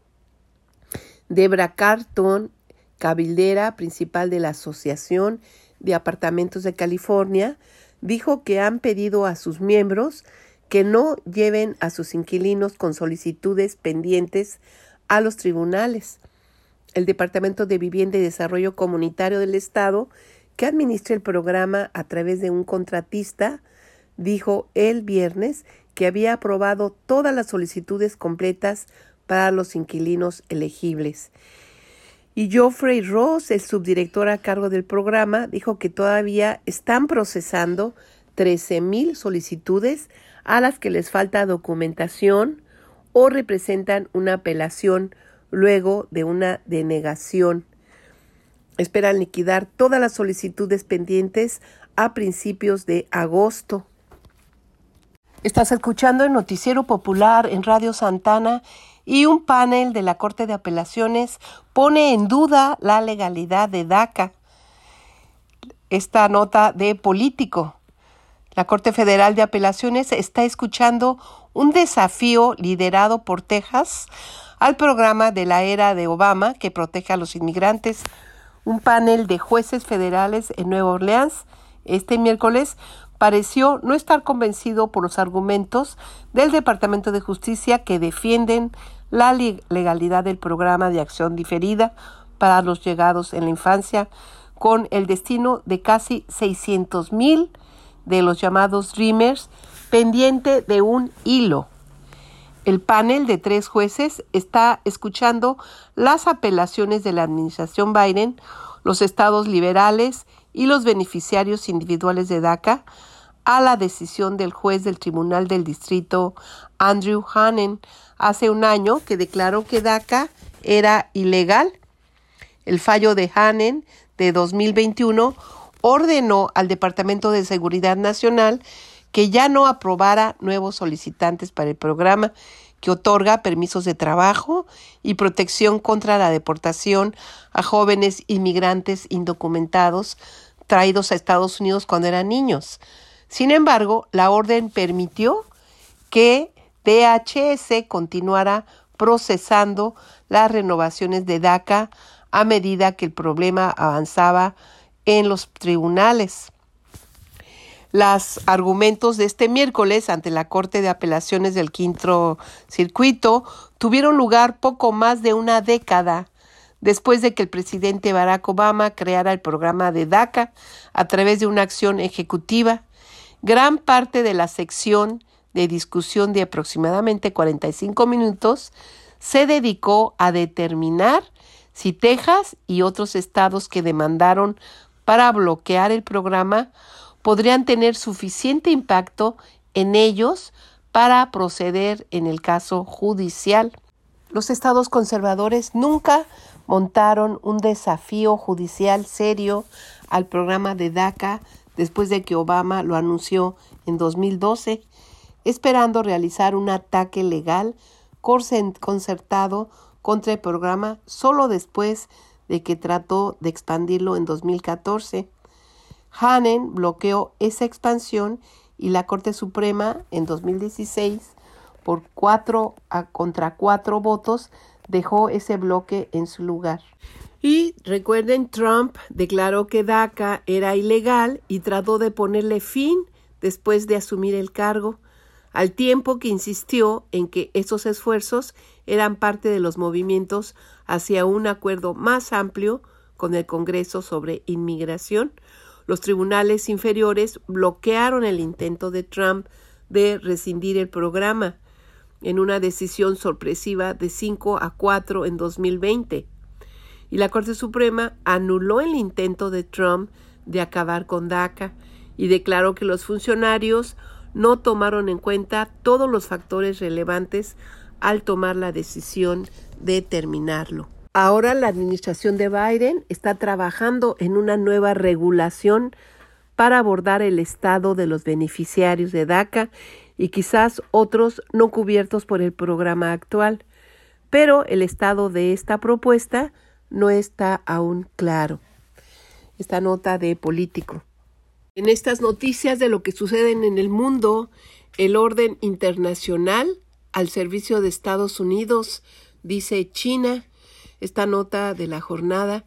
Debra Carton, cabildera principal de la Asociación de Apartamentos de California, dijo que han pedido a sus miembros que no lleven a sus inquilinos con solicitudes pendientes a los tribunales. El Departamento de Vivienda y Desarrollo Comunitario del Estado, que administra el programa a través de un contratista, dijo el viernes que había aprobado todas las solicitudes completas para los inquilinos elegibles. Y Geoffrey Ross, el subdirector a cargo del programa, dijo que todavía están procesando trece mil solicitudes a las que les falta documentación o representan una apelación luego de una denegación. Esperan liquidar todas las solicitudes pendientes a principios de agosto. Estás escuchando el Noticiero Popular en Radio Santana y un panel de la Corte de Apelaciones pone en duda la legalidad de DACA. Esta nota de Político. La Corte Federal de Apelaciones está escuchando un desafío liderado por Texas al programa de la era de Obama que protege a los inmigrantes. Un panel de jueces federales en Nueva Orleans este miércoles pareció no estar convencido por los argumentos del Departamento de Justicia que defienden la legalidad del programa de acción diferida para los llegados en la infancia, con el destino de casi seiscientos mil de los llamados Dreamers pendiente de un hilo. El panel de tres jueces está escuchando las apelaciones de la administración Biden, los estados liberales y los beneficiarios individuales de DACA a la decisión del juez del Tribunal del Distrito Andrew Hanen hace un año que declaró que DACA era ilegal. El fallo de Hanen de dos mil veintiuno ordenó al Departamento de Seguridad Nacional que ya no aprobara nuevos solicitantes para el programa que otorga permisos de trabajo y protección contra la deportación a jóvenes inmigrantes indocumentados traídos a Estados Unidos cuando eran niños. Sin embargo, la orden permitió que D H S continuara procesando las renovaciones de DACA a medida que el problema avanzaba en los tribunales. Los argumentos de este miércoles ante la Corte de Apelaciones del Quinto Circuito tuvieron lugar poco más de una década después de que el presidente Barack Obama creara el programa de DACA a través de una acción ejecutiva. Gran parte de la sección de discusión de aproximadamente cuarenta y cinco minutos se dedicó a determinar si Texas y otros estados que demandaron para bloquear el programa podrían tener suficiente impacto en ellos para proceder en el caso judicial. Los estados conservadores nunca montaron un desafío judicial serio al programa de DACA después de que Obama lo anunció en dos mil doce, esperando realizar un ataque legal concertado contra el programa solo después de que trató de expandirlo en dos mil catorce. Hanen bloqueó esa expansión y la Corte Suprema en dos mil dieciséis, por cuatro a contra cuatro votos, dejó ese bloque en su lugar. Y recuerden, Trump declaró que DACA era ilegal y trató de ponerle fin después de asumir el cargo, al tiempo que insistió en que esos esfuerzos eran parte de los movimientos hacia un acuerdo más amplio con el Congreso sobre inmigración. Los tribunales inferiores bloquearon el intento de Trump de rescindir el programa en una decisión sorpresiva de cinco a cuatro en dos mil veinte. Y la Corte Suprema anuló el intento de Trump de acabar con DACA y declaró que los funcionarios no tomaron en cuenta todos los factores relevantes al tomar la decisión de terminarlo. Ahora la administración de Biden está trabajando en una nueva regulación para abordar el estado de los beneficiarios de DACA y quizás otros no cubiertos por el programa actual, pero el estado de esta propuesta no está aún claro. Esta nota de Político. En estas noticias de lo que sucede en el mundo, el orden internacional al servicio de Estados Unidos, dice China. Esta nota de la jornada.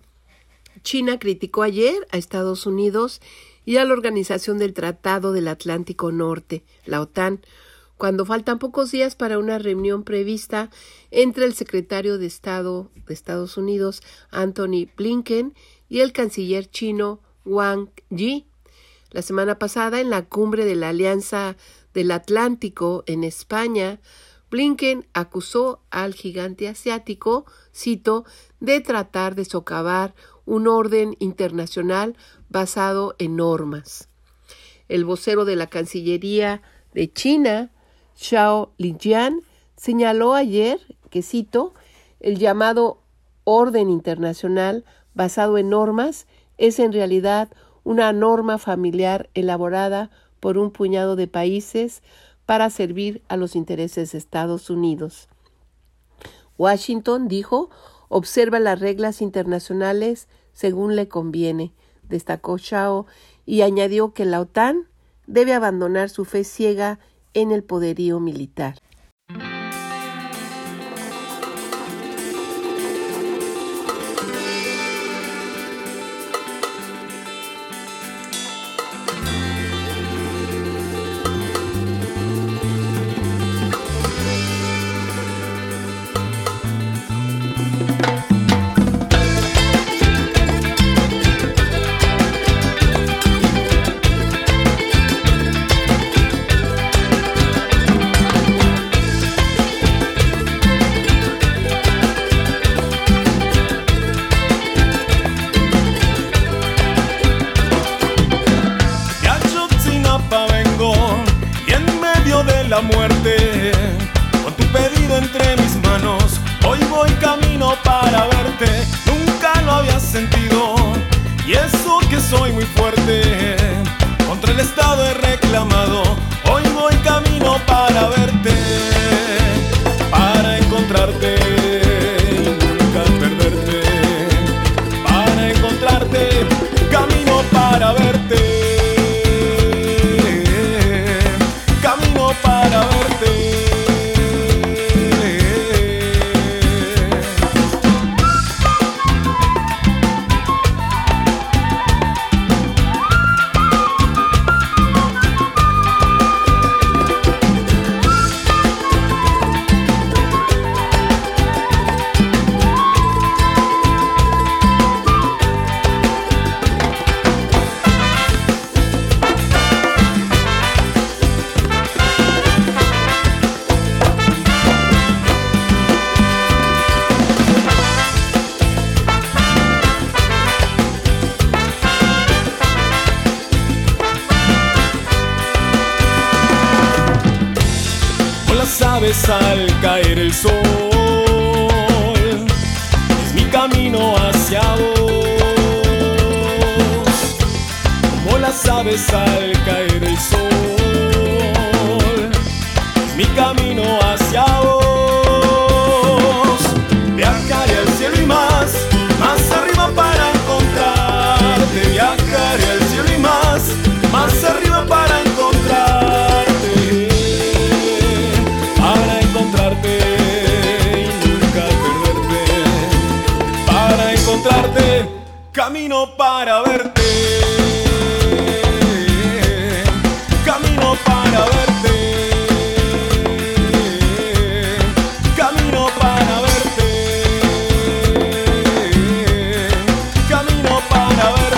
China criticó ayer a Estados Unidos y a la Organización del Tratado del Atlántico Norte, la OTAN, cuando faltan pocos días para una reunión prevista entre el secretario de Estado de Estados Unidos, Antony Blinken, y el canciller chino, Wang Yi. La semana pasada, en la cumbre de la Alianza del Atlántico en España, Blinken acusó al gigante asiático, cito, de tratar de socavar un orden internacional basado en normas. El vocero de la Cancillería de China, Zhao Lijian, señaló ayer que, cito, el llamado orden internacional basado en normas, es en realidad una norma familiar elaborada por un puñado de países para servir a los intereses de Estados Unidos. Washington, dijo, observa las reglas internacionales según le conviene, destacó Shao, y añadió que la OTAN debe abandonar su fe ciega en el poderío militar. La muerte, con tu pedido entre mis manos, hoy voy camino para verte. Nunca lo había sentido, y eso que soy muy fuerte, contra el Estado he reclamado. Hoy voy camino para verte, para encontrarte y nunca perderte, para encontrarte, camino para verte. Para verte. Al caer el sol, es mi camino hacia vos. Como las aves al caer el sol, es mi camino hacia vos. Viajaré al cielo y más, más arriba para encontrarte. Viajaré al cielo y más, más arriba para encontrarte. Para encontrarte y nunca perderte, para encontrarte, camino para verte, camino para verte, camino para verte, camino para verte.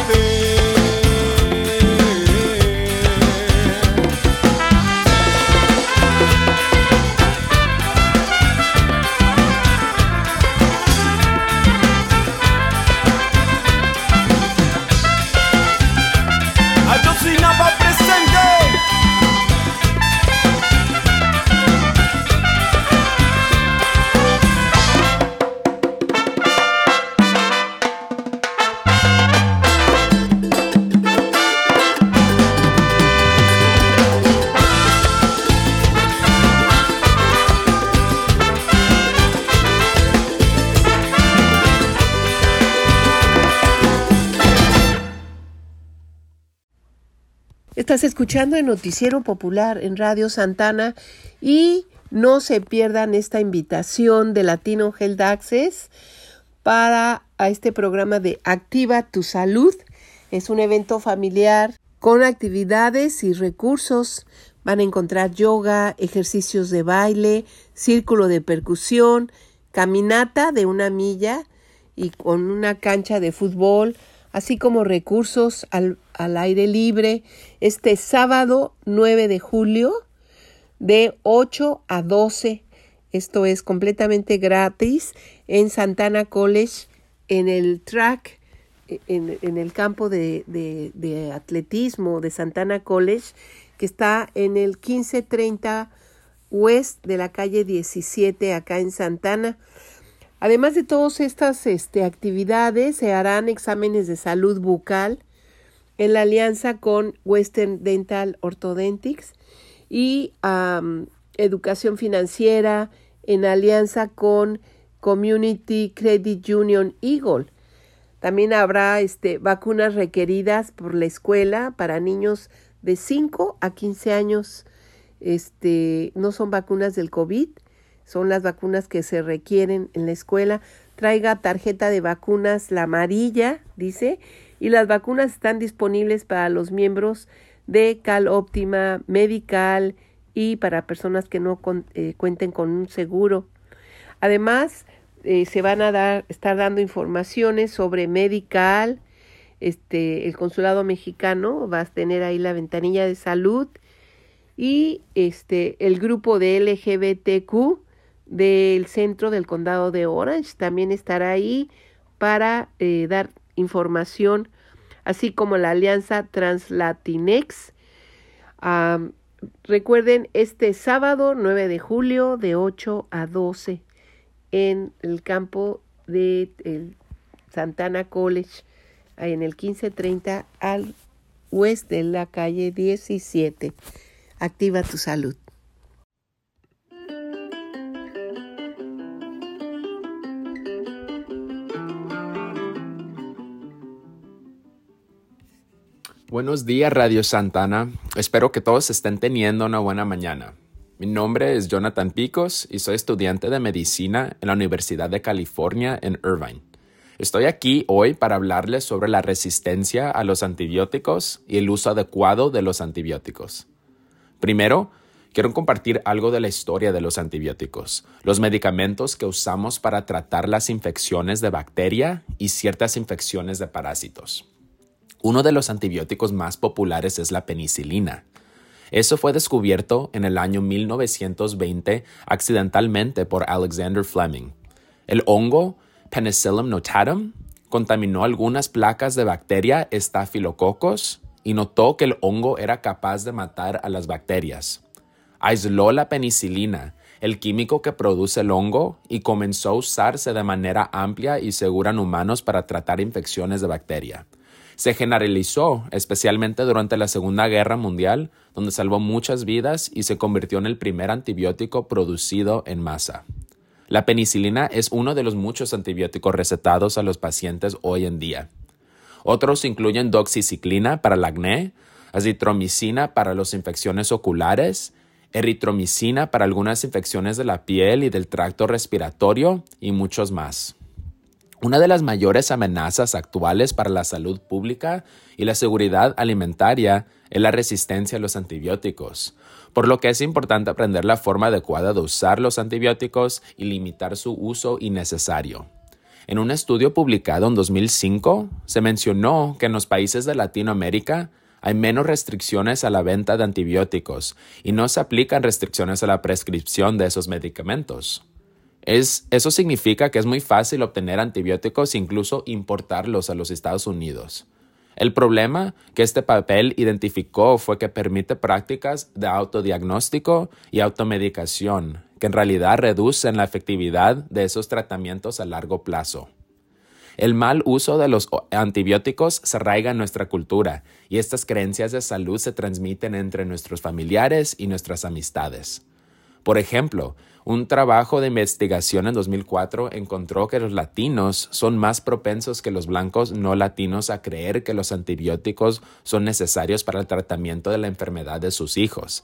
Ayotzinapa presente. Estás escuchando el Noticiero Popular en Radio Santana y no se pierdan esta invitación de Latino Health Access para a este programa de Activa tu Salud. Es un evento familiar con actividades y recursos. Van a encontrar yoga, ejercicios de baile, círculo de percusión, caminata de una milla y con una cancha de fútbol, así como recursos al, al aire libre, este sábado nueve de julio de ocho a doce. Esto es completamente gratis en Santana College, en el track, en, en el campo de, de, de atletismo de Santana College, que está en el quince treinta West de la calle diecisiete acá en Santana. Además de todas estas este, actividades, se harán exámenes de salud bucal en la alianza con Western Dental Orthodontics y um, educación financiera en alianza con Community Credit Union Eagle. También habrá este, vacunas requeridas por la escuela para niños de cinco a quince años. Este, no son vacunas del COVID, son las vacunas que se requieren en la escuela. Traiga tarjeta de vacunas, la amarilla, dice, y las vacunas están disponibles para los miembros de CalOptima Medical y para personas que no con, eh, cuenten con un seguro. Además, eh, se van a dar, estar dando informaciones sobre Medical. Este, el Consulado Mexicano va a tener ahí la ventanilla de salud y este, el grupo de L G B T Q del centro del condado de Orange también estará ahí para eh, dar información, así como la alianza Translatinex. Um, recuerden, este sábado nueve de julio de ocho a doce en el campo de el Santana College, en el quince treinta al oeste de la calle diecisiete. Activa tu salud. Buenos días, Radio Santana. Espero que todos estén teniendo una buena mañana. Mi nombre es Jonathan Picos y soy estudiante de medicina en la Universidad de California en Irvine. Estoy aquí hoy para hablarles sobre la resistencia a los antibióticos y el uso adecuado de los antibióticos. Primero, quiero compartir algo de la historia de los antibióticos, los medicamentos que usamos para tratar las infecciones de bacteria y ciertas infecciones de parásitos. Uno de los antibióticos más populares es la penicilina. Eso fue descubierto en el año mil novecientos veinte accidentalmente por Alexander Fleming. El hongo Penicillium notatum contaminó algunas placas de bacteria Staphylococcus y notó que el hongo era capaz de matar a las bacterias. Aisló la penicilina, el químico que produce el hongo, y comenzó a usarse de manera amplia y segura en humanos para tratar infecciones de bacteria. Se generalizó, especialmente durante la Segunda Guerra Mundial, donde salvó muchas vidas y se convirtió en el primer antibiótico producido en masa. La penicilina es uno de los muchos antibióticos recetados a los pacientes hoy en día. Otros incluyen doxiciclina para el acné, azitromicina para las infecciones oculares, eritromicina para algunas infecciones de la piel y del tracto respiratorio y muchos más. Una de las mayores amenazas actuales para la salud pública y la seguridad alimentaria es la resistencia a los antibióticos, por lo que es importante aprender la forma adecuada de usar los antibióticos y limitar su uso innecesario. En un estudio publicado en dos mil cinco, se mencionó que en los países de Latinoamérica hay menos restricciones a la venta de antibióticos y no se aplican restricciones a la prescripción de esos medicamentos. Es, eso significa que es muy fácil obtener antibióticos e incluso importarlos a los Estados Unidos. El problema que este papel identificó fue que permite prácticas de autodiagnóstico y automedicación, que en realidad reducen la efectividad de esos tratamientos a largo plazo. El mal uso de los antibióticos se arraiga en nuestra cultura y estas creencias de salud se transmiten entre nuestros familiares y nuestras amistades. Por ejemplo, un trabajo de investigación en dos mil cuatro encontró que los latinos son más propensos que los blancos no latinos a creer que los antibióticos son necesarios para el tratamiento de la enfermedad de sus hijos,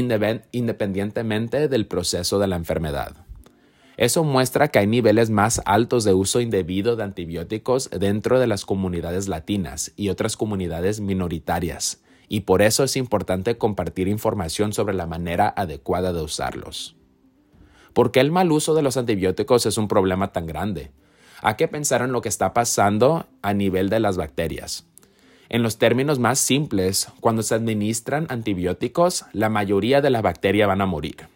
independientemente del proceso de la enfermedad. Eso muestra que hay niveles más altos de uso indebido de antibióticos dentro de las comunidades latinas y otras comunidades minoritarias, y por eso es importante compartir información sobre la manera adecuada de usarlos. ¿Por qué el mal uso de los antibióticos es un problema tan grande? Hay que pensar en lo que está pasando a nivel de las bacterias. En los términos más simples, cuando se administran antibióticos, la mayoría de las bacterias van a morir.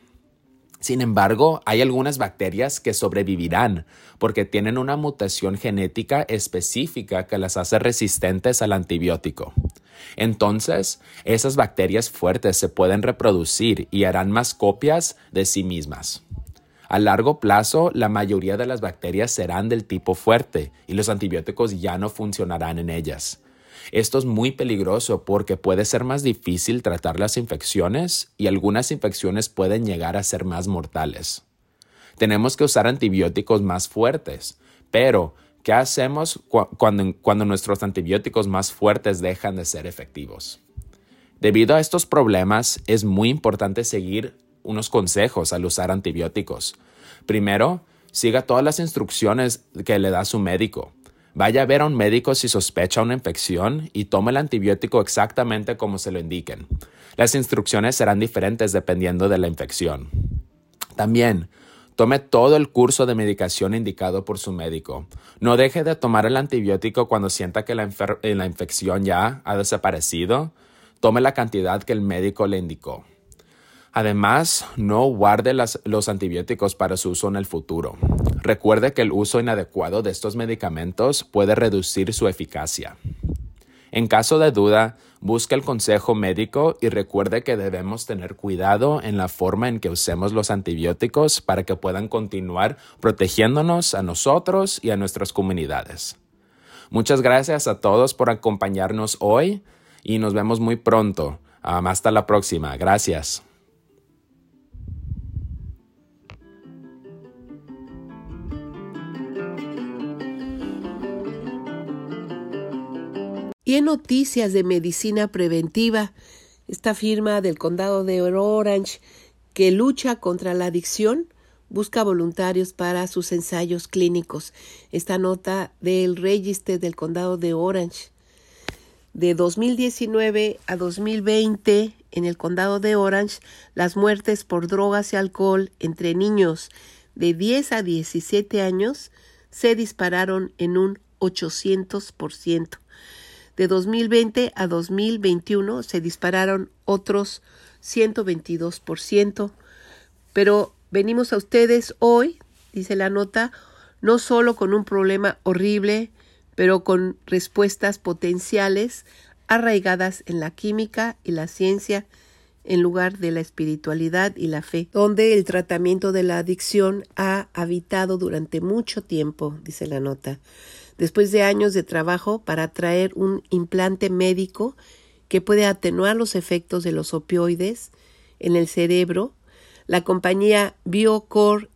Sin embargo, hay algunas bacterias que sobrevivirán porque tienen una mutación genética específica que las hace resistentes al antibiótico. Entonces, esas bacterias fuertes se pueden reproducir y harán más copias de sí mismas. A largo plazo, la mayoría de las bacterias serán del tipo fuerte y los antibióticos ya no funcionarán en ellas. Esto es muy peligroso porque puede ser más difícil tratar las infecciones y algunas infecciones pueden llegar a ser más mortales. Tenemos que usar antibióticos más fuertes, pero ¿qué hacemos cu- cuando, cuando nuestros antibióticos más fuertes dejan de ser efectivos? Debido a estos problemas, es muy importante seguir unos consejos al usar antibióticos. Primero, siga todas las instrucciones que le da su médico. Vaya a ver a un médico si sospecha una infección y tome el antibiótico exactamente como se lo indiquen. Las instrucciones serán diferentes dependiendo de la infección. También, tome todo el curso de medicación indicado por su médico. No deje de tomar el antibiótico cuando sienta que la, infer- la infección ya ha desaparecido. Tome la cantidad que el médico le indicó. Además, no guarde las, los antibióticos para su uso en el futuro. Recuerde que el uso inadecuado de estos medicamentos puede reducir su eficacia. En caso de duda, busque el consejo médico y recuerde que debemos tener cuidado en la forma en que usemos los antibióticos para que puedan continuar protegiéndonos a nosotros y a nuestras comunidades. Muchas gracias a todos por acompañarnos hoy y nos vemos muy pronto. Um, hasta la próxima. Gracias. Y en noticias de medicina preventiva, esta firma del condado de Orange que lucha contra la adicción busca voluntarios para sus ensayos clínicos. Esta nota del Register del condado de Orange. De dos mil diecinueve a dos mil veinte, en el condado de Orange, las muertes por drogas y alcohol entre niños de diez a diecisiete años se dispararon en un ochocientos por ciento. De dos mil veinte a dos mil veintiuno se dispararon otros ciento veintidós por ciento. Pero venimos a ustedes hoy, dice la nota, no solo con un problema horrible, pero con respuestas potenciales arraigadas en la química y la ciencia en lugar de la espiritualidad y la fe, donde el tratamiento de la adicción ha habitado durante mucho tiempo, dice la nota. Después de años de trabajo para traer un implante médico que puede atenuar los efectos de los opioides en el cerebro, la compañía BioCore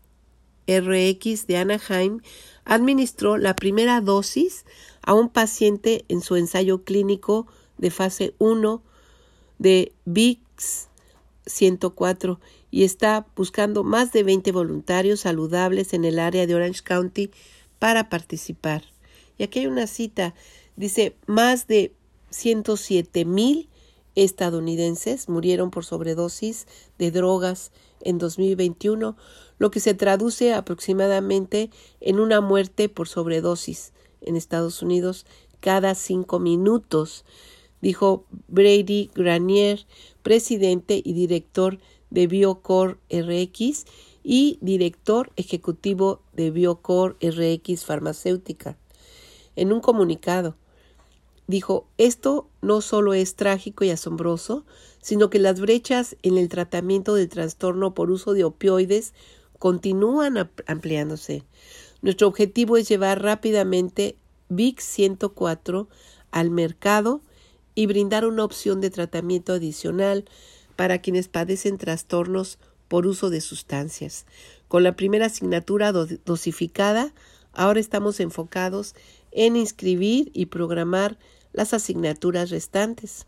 R X de Anaheim administró la primera dosis a un paciente en su ensayo clínico de fase uno de V I X ciento cuatro y está buscando más de veinte voluntarios saludables en el área de Orange County para participar. Y aquí hay una cita, dice, más de ciento siete mil estadounidenses murieron por sobredosis de drogas en dos mil veintiuno, lo que se traduce aproximadamente en una muerte por sobredosis en Estados Unidos cada cinco minutos, dijo Brady Granier, presidente y director de BioCore R X y director ejecutivo de BioCore R X Farmacéutica. En un comunicado, dijo, esto no solo es trágico y asombroso, sino que las brechas en el tratamiento del trastorno por uso de opioides continúan ampliándose. Nuestro objetivo es llevar rápidamente V I X ciento cuatro al mercado y brindar una opción de tratamiento adicional para quienes padecen trastornos por uso de sustancias. Con la primera asignatura dosificada, ahora estamos enfocados en inscribir y programar las asignaturas restantes.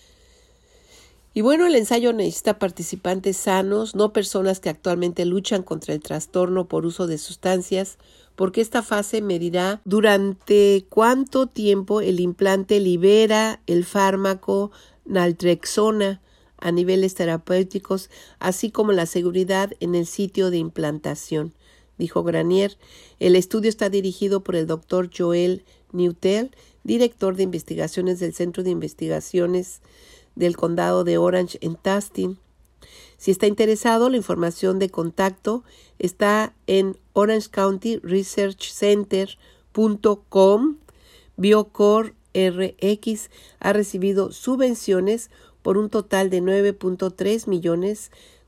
Y bueno, el ensayo necesita participantes sanos, no personas que actualmente luchan contra el trastorno por uso de sustancias, porque esta fase medirá durante cuánto tiempo el implante libera el fármaco naltrexona a niveles terapéuticos, así como la seguridad en el sitio de implantación, dijo Granier. El estudio está dirigido por el doctor Joel Neutel, director de investigaciones del Centro de Investigaciones del Condado de Orange en Tustin. Si está interesado, la información de contacto está en orange county research center punto com. BioCore R X ha recibido subvenciones por un total de nueve punto tres millones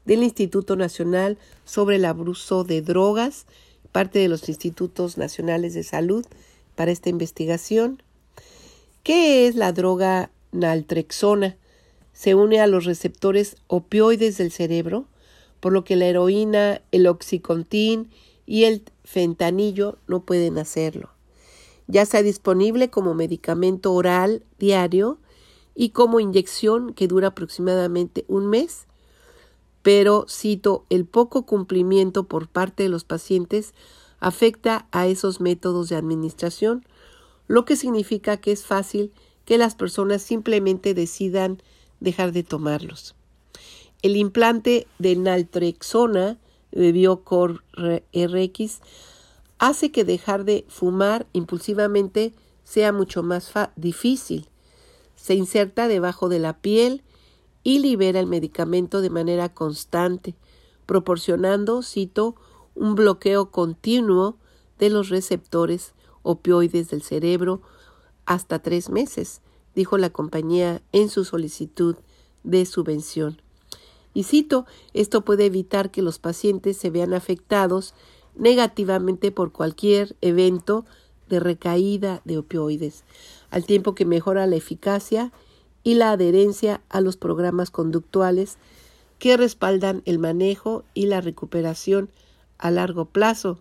del Instituto Nacional sobre el Abuso de Drogas, parte de los Institutos Nacionales de Salud para esta investigación. ¿Qué es la droga naltrexona? Se une a los receptores opioides del cerebro, por lo que la heroína, el oxycontin y el fentanilo no pueden hacerlo. Ya está disponible como medicamento oral diario y como inyección que dura aproximadamente un mes, pero, cito, el poco cumplimiento por parte de los pacientes afecta a esos métodos de administración, lo que significa que es fácil que las personas simplemente decidan dejar de tomarlos. El implante de naltrexona de BioCor R X hace que dejar de fumar impulsivamente sea mucho más difícil. Se inserta debajo de la piel y libera el medicamento de manera constante, proporcionando, cito, un bloqueo continuo de los receptores opioides del cerebro hasta tres meses, dijo la compañía en su solicitud de subvención. Y cito, esto puede evitar que los pacientes se vean afectados negativamente por cualquier evento de recaída de opioides, al tiempo que mejora la eficacia y la adherencia a los programas conductuales que respaldan el manejo y la recuperación a largo plazo.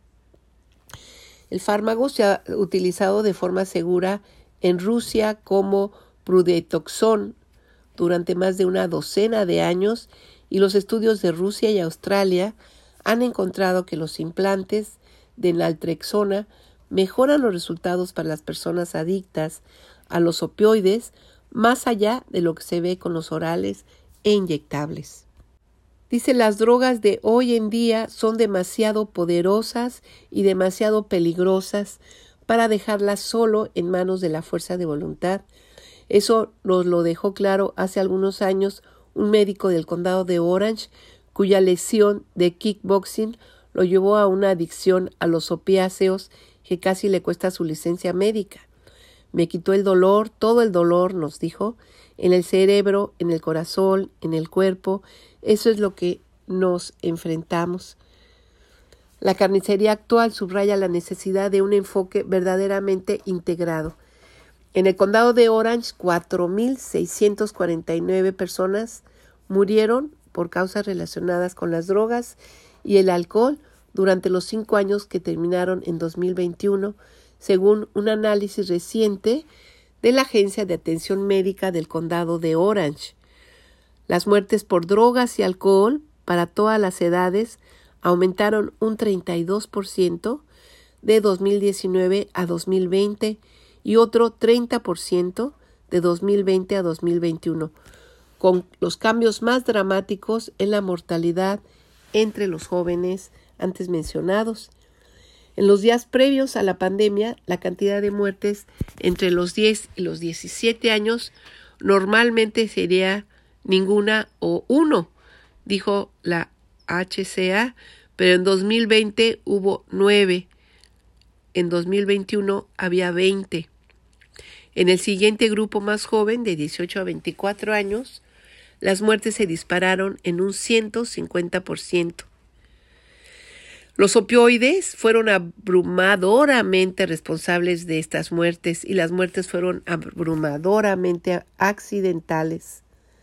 El fármaco se ha utilizado de forma segura en Rusia como Prudetoxón durante más de una docena de años, y los estudios de Rusia y Australia han encontrado que los implantes de naltrexona mejoran los resultados para las personas adictas a los opioides más allá de lo que se ve con los orales e inyectables. Dice, las drogas de hoy en día son demasiado poderosas y demasiado peligrosas para dejarlas solo en manos de la fuerza de voluntad. Eso nos lo dejó claro hace algunos años un médico del condado de Orange, cuya lesión de kickboxing lo llevó a una adicción a los opiáceos que casi le cuesta su licencia médica. Me quitó el dolor, todo el dolor, nos dijo, en el cerebro, en el corazón, en el cuerpo. Eso es lo que nos enfrentamos. La carnicería actual subraya la necesidad de un enfoque verdaderamente integrado. En el condado de Orange, cuatro mil seiscientas cuarenta y nueve personas murieron por causas relacionadas con las drogas y el alcohol durante los cinco años que terminaron en dos mil veintiuno, según un análisis reciente de la Agencia de Atención Médica del Condado de Orange. Las muertes por drogas y alcohol para todas las edades aumentaron un treinta y dos por ciento de dos mil diecinueve a dos mil veinte y otro treinta por ciento de dos mil veinte a dos mil veintiuno, con los cambios más dramáticos en la mortalidad entre los jóvenes antes mencionados. En los días previos a la pandemia, la cantidad de muertes entre los diez y los diecisiete años normalmente sería ninguna o uno, dijo la H C A, pero en dos mil veinte hubo nueve, en dos mil veintiuno había veinte. En el siguiente grupo más joven, de dieciocho a veinticuatro años, las muertes se dispararon en un ciento cincuenta por ciento. Los opioides fueron abrumadoramente responsables de estas muertes y las muertes fueron abrumadoramente accidentales.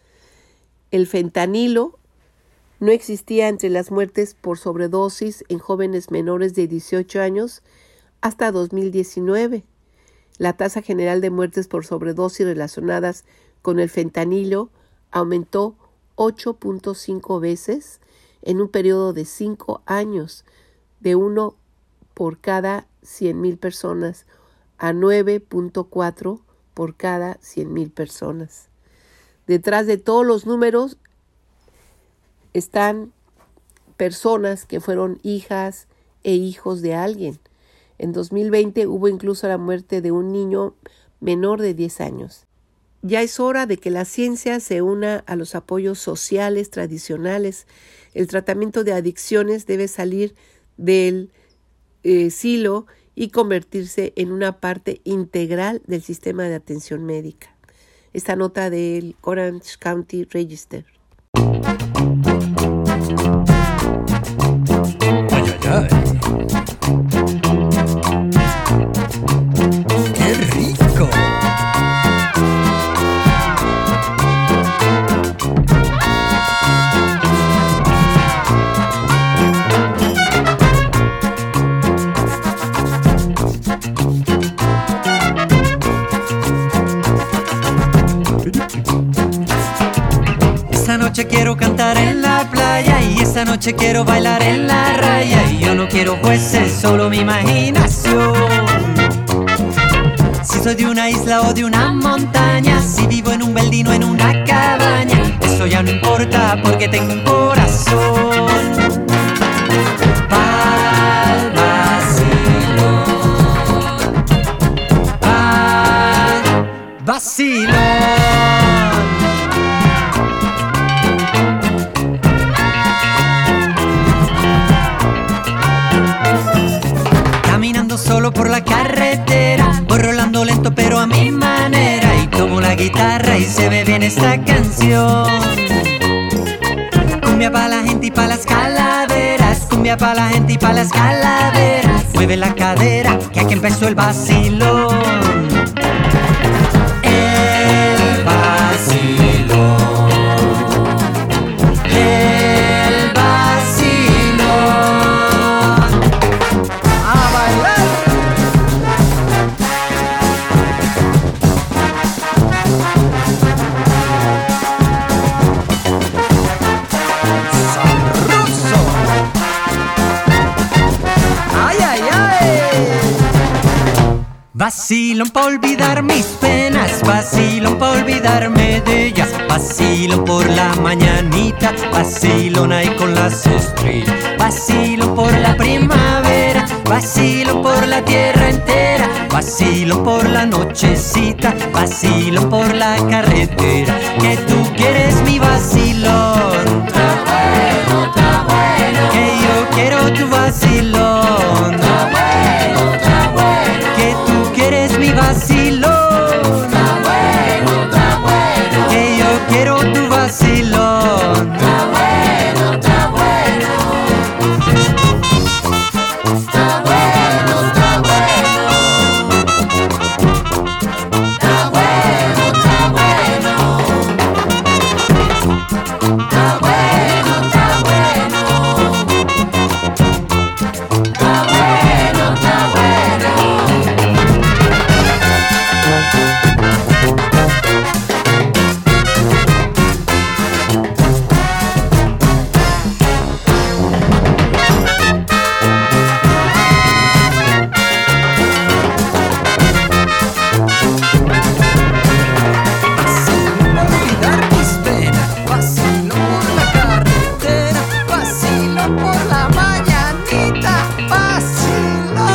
El fentanilo no existía entre las muertes por sobredosis en jóvenes menores de dieciocho años hasta dos mil diecinueve. La tasa general de muertes por sobredosis relacionadas con el fentanilo aumentó ocho punto cinco veces en un periodo de cinco años, de uno por cada cien mil personas a nueve punto cuatro por cada cien mil personas. Detrás de todos los números están personas que fueron hijas e hijos de alguien. En dos mil veinte hubo incluso la muerte de un niño menor de diez años. Ya es hora de que la ciencia se una a los apoyos sociales tradicionales. El tratamiento de adicciones debe salir del eh, silo y convertirse en una parte integral del sistema de atención médica. Esta nota del Orange County Register. esta noche quiero cantar en la playa, y esta noche quiero bailar en la raya, y yo no quiero jueces, solo mi imaginación. Si soy de una isla o de una montaña, si vivo en un beldino, en una cabaña, eso ya no importa porque tengo un corazón. Pa'l vacilón, pa'l vacilón. Caminando solo por la carretera, voy rolando lento pero a mi manera, y tomo la guitarra y se ve bien esta canción. Cumbia pa' la gente y pa' las calaveras, cumbia pa' la gente y pa' las calaveras. Mueve la cadera, que aquí empezó el vacilón. El vacilón, el vacilón. ¡A bailar! Vacilón pa' olvidar mis penas, vacilón pa' olvidarme de ellas, vacilón por la mañanita, vacilón ahí con las estrellas, vacilón por la primavera, vacilón por la tierra entera, vacilón por la nochecita, vacilón por la carretera, que tú quieres mi vacilón. Está bueno, está bueno, que yo quiero tu vacilón. Está bueno, está bueno, que tú quieres mi vacilón. Está bueno, está bueno, que yo quiero tu vacilón. Está bueno, está bueno. Está bueno, está bueno. Está bueno, está bueno. Está bueno, está bueno. Está bueno, está bueno. Vacilo por olvidar mis penas, vacilo por la carretera, vacilo por la mañanita, vacilo.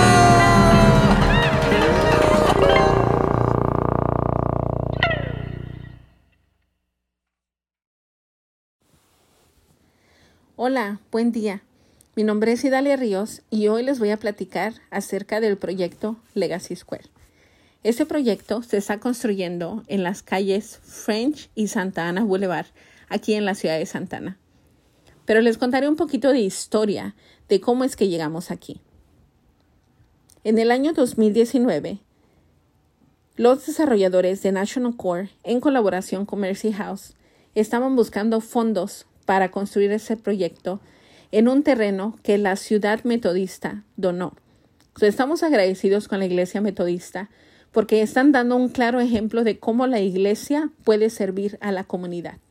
Hola, buen día. Mi nombre es Idalia Ríos y hoy les voy a platicar acerca del proyecto Legacy Square. Este proyecto se está construyendo en las calles French y Santa Ana Boulevard, aquí en la ciudad de Santa Ana. Pero les contaré un poquito de historia de cómo es que llegamos aquí. En el año dos mil diecinueve, los desarrolladores de National Core, en colaboración con Mercy House, estaban buscando fondos para construir ese proyecto en un terreno que la ciudad metodista donó. So, estamos agradecidos con la iglesia metodista porque están dando un claro ejemplo de cómo la iglesia puede servir a la comunidad.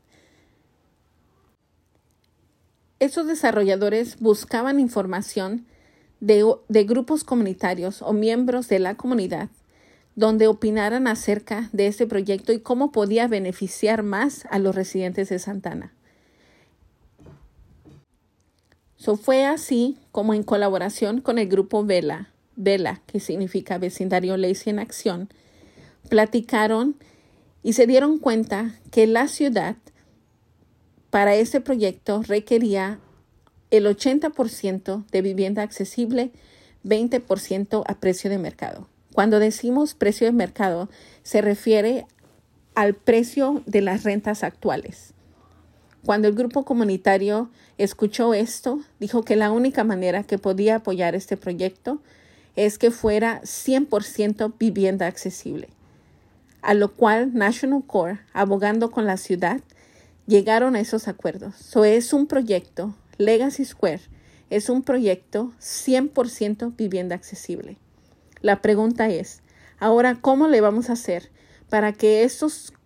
Estos desarrolladores buscaban información de, de grupos comunitarios o miembros de la comunidad donde opinaran acerca de este proyecto y cómo podía beneficiar más a los residentes de Santa Ana. So, fue así como en colaboración con el grupo Vela, Vela, que significa Vecindario Lacy en Acción, platicaron y se dieron cuenta que la ciudad para este proyecto requería el ochenta por ciento de vivienda accesible, veinte por ciento a precio de mercado. Cuando decimos precio de mercado, se refiere al precio de las rentas actuales. Cuando el grupo comunitario escuchó esto, dijo que la única manera que podía apoyar este proyecto es que fuera cien por ciento vivienda accesible, a lo cual National Core, abogando con la ciudad, llegaron a esos acuerdos. So, es un proyecto, Legacy Square, es un proyecto cien por ciento vivienda accesible. La pregunta es, ahora, ¿cómo le vamos a hacer para que estos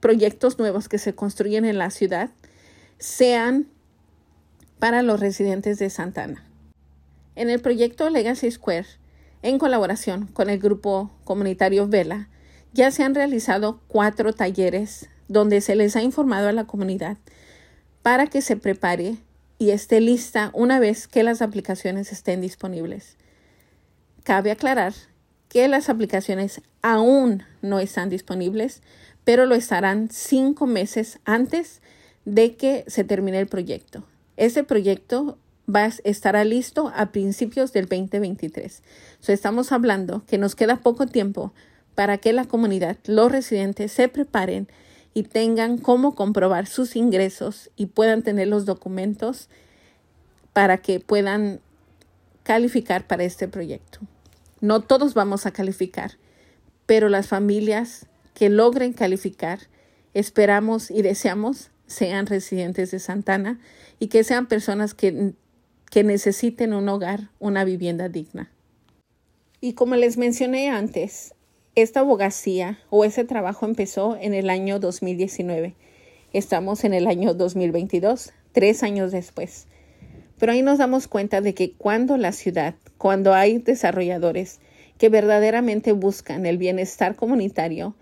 proyectos nuevos que se construyen en la ciudad sean para los residentes de Santa Ana. En el proyecto Legacy Square, en colaboración con el grupo comunitario Vela, ya se han realizado cuatro talleres donde se les ha informado a la comunidad para que se prepare y esté lista una vez que las aplicaciones estén disponibles. Cabe aclarar que las aplicaciones aún no están disponibles, pero lo estarán cinco meses antes de que se termine el proyecto. Este proyecto va a estará listo a principios del veinte veintitrés. So, estamos hablando que nos queda poco tiempo para que la comunidad, los residentes, se preparen y tengan cómo comprobar sus ingresos y puedan tener los documentos para que puedan calificar para este proyecto. No todos vamos a calificar, pero las familias que logren calificar, esperamos y deseamos sean residentes de Santa Ana y que sean personas que, que necesiten un hogar, una vivienda digna. Y como les mencioné antes, esta abogacía o ese trabajo empezó en el año dos mil diecinueve. Estamos en el año dos mil veintidós, tres años después. Pero ahí nos damos cuenta de que cuando la ciudad, cuando hay desarrolladores que verdaderamente buscan el bienestar comunitario,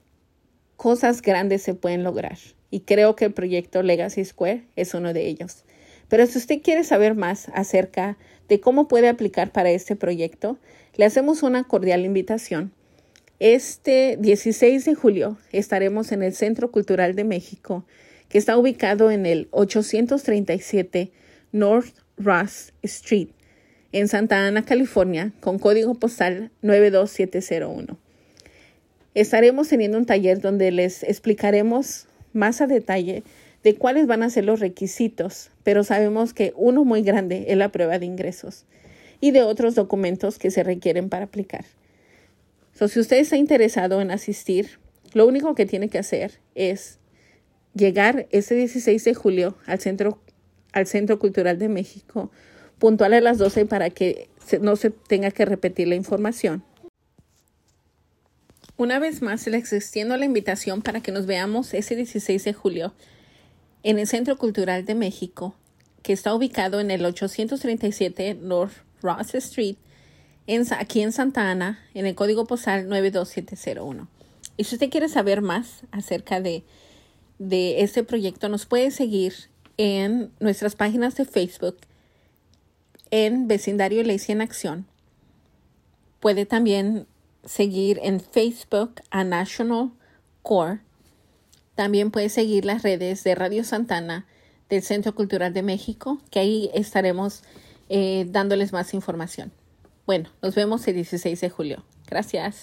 cosas grandes se pueden lograr. Y creo que el proyecto Legacy Square es uno de ellos. Pero si usted quiere saber más acerca de cómo puede aplicar para este proyecto, le hacemos una cordial invitación. Este dieciséis de julio estaremos en el Centro Cultural de México, que está ubicado en el ochocientos treinta y siete North Ross Street, en Santa Ana, California, con código postal nueve dos siete cero uno. Estaremos teniendo un taller donde les explicaremos más a detalle de cuáles van a ser los requisitos, pero sabemos que uno muy grande es la prueba de ingresos y de otros documentos que se requieren para aplicar. So, si usted está interesado en asistir, lo único que tiene que hacer es llegar ese dieciséis de julio al Centro, al Centro Cultural de México, puntual a las doce para que se, no se tenga que repetir la información. Una vez más, les extiendo la invitación para que nos veamos ese dieciséis de julio en el Centro Cultural de México, que está ubicado en el ochocientos treinta y siete North Ross Street, en, aquí en Santa Ana, en el código postal nueve dos siete cero uno. Y si usted quiere saber más acerca de, de este proyecto, nos puede seguir en nuestras páginas de Facebook, en Vecindario Lacey en Acción. Puede también seguir en Facebook a National Core. También puede seguir las redes de Radio Santa Ana del Centro Cultural de México, que ahí estaremos eh, dándoles más información. Bueno, nos vemos el dieciséis de julio. Gracias.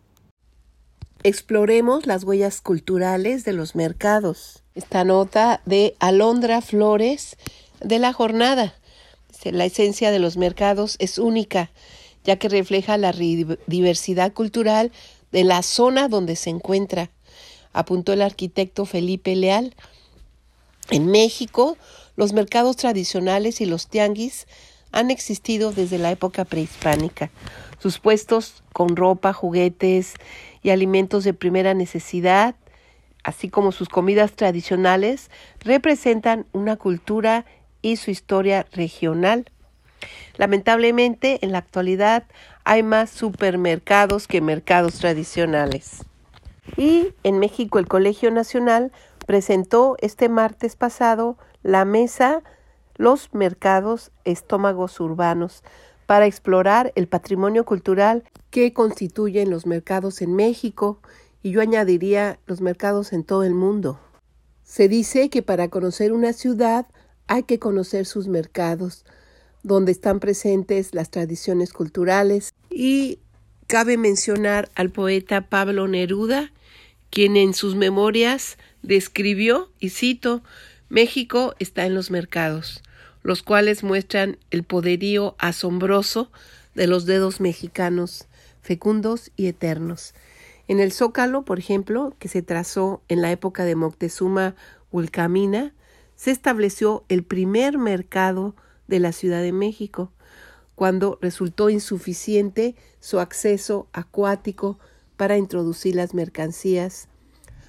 Exploremos las huellas culturales de los mercados. Esta nota de Alondra Flores de la jornada. La esencia de los mercados es única, ya que refleja la diversidad cultural de la zona donde se encuentra, apuntó el arquitecto Felipe Leal. En México, los mercados tradicionales y los tianguis han existido desde la época prehispánica. Sus puestos con ropa, juguetes y alimentos de primera necesidad, así como sus comidas tradicionales, representan una cultura y su historia regional. Lamentablemente, en la actualidad hay más supermercados que mercados tradicionales. Y en México el Colegio Nacional presentó este martes pasado la mesa Los Mercados Estómagos Urbanos para explorar el patrimonio cultural que constituyen los mercados en México, y yo añadiría los mercados en todo el mundo. Se dice que para conocer una ciudad hay que conocer sus mercados, donde están presentes las tradiciones culturales, y cabe mencionar al poeta Pablo Neruda, quien en sus memorias describió, y cito, México está en los mercados, los cuales muestran el poderío asombroso de los dedos mexicanos, fecundos y eternos. En el Zócalo, por ejemplo, que se trazó en la época de Moctezuma Ulcamina, se estableció el primer mercado de la Ciudad de México, cuando resultó insuficiente su acceso acuático para introducir las mercancías.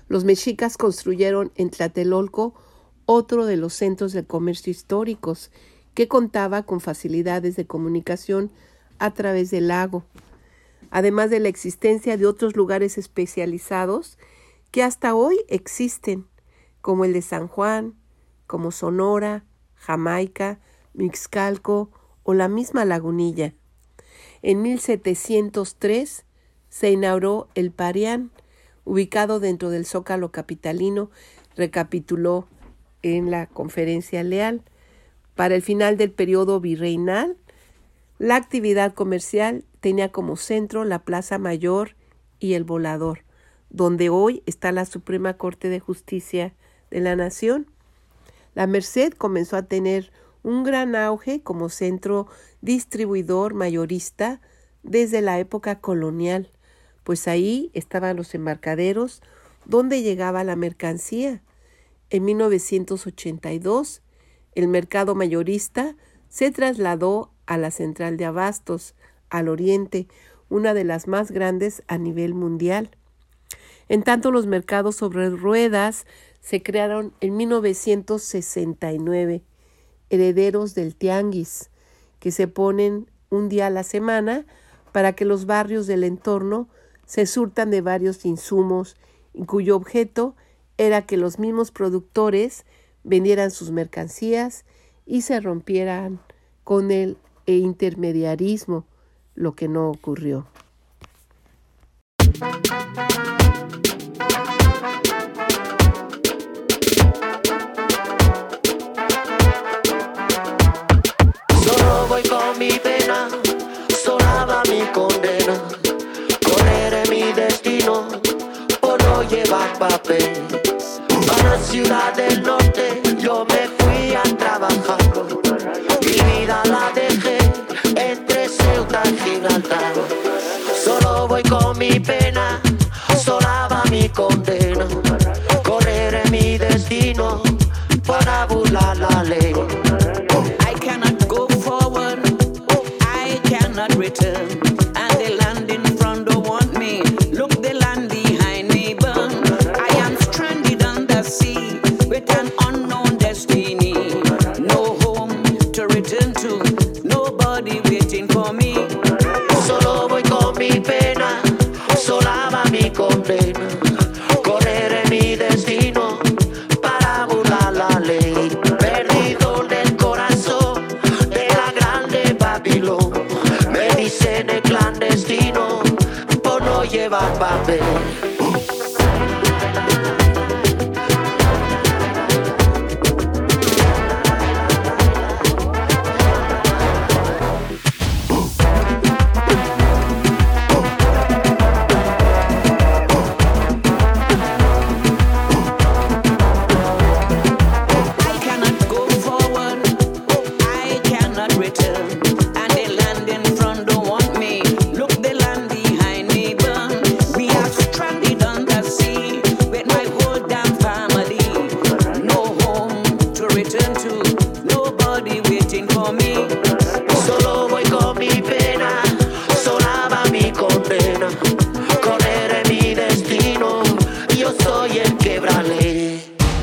Los mexicas construyeron en Tlatelolco otro de los centros de comercio históricos que contaba con facilidades de comunicación a través del lago, además de la existencia de otros lugares especializados que hasta hoy existen, como el de San Juan, como Sonora, Jamaica, Mixcalco o la misma Lagunilla. En mil setecientos tres se inauguró el Parián, ubicado dentro del Zócalo capitalino, recapituló en la Conferencia Leal. Para el final del periodo virreinal, la actividad comercial tenía como centro la Plaza Mayor y el Volador, donde hoy está la Suprema Corte de Justicia de la Nación. La Merced comenzó a tener un gran auge como centro distribuidor mayorista desde la época colonial, pues ahí estaban los embarcaderos donde llegaba la mercancía. En mil novecientos ochenta y dos, el mercado mayorista se trasladó a la Central de Abastos, al oriente, una de las más grandes a nivel mundial. En tanto, los mercados sobre ruedas se crearon en mil novecientos sesenta y nueve, herederos del tianguis, que se ponen un día a la semana para que los barrios del entorno se surtan de varios insumos, y cuyo objeto era que los mismos productores vendieran sus mercancías y se rompieran con el intermediarismo, lo que no ocurrió. Solo voy con mi pena, sonaba mi condena, correré mi destino por no llevar papel. Para la ciudad del norte yo me fui a trabajar, mi vida la dejé entre Ceuta y Gibraltar. Solo voy con mi pena, sonaba mi condena, correré mi destino para burlar la ley. I cannot go forward, I cannot return, and the land in front don't want me. Look, the land behind me burn. I am stranded on the sea with an unknown destiny. No home to return to, nobody waiting for me. Solo voy con mi pena, sonaba mi condena, correré mi destino para burlar la ley. Perdido del corazón de la grande Babilón, me dicen el clandestino por no llevar papel. I cannot go forward, I cannot return, and the land in front don't want me. Look, the land behind me burn. We are stranded on the sea with my whole damn family. No home to return to, nobody waiting for me. Solo voy con mi pena, sonaba mi condena, correré mi destino, yo soy el quebraley.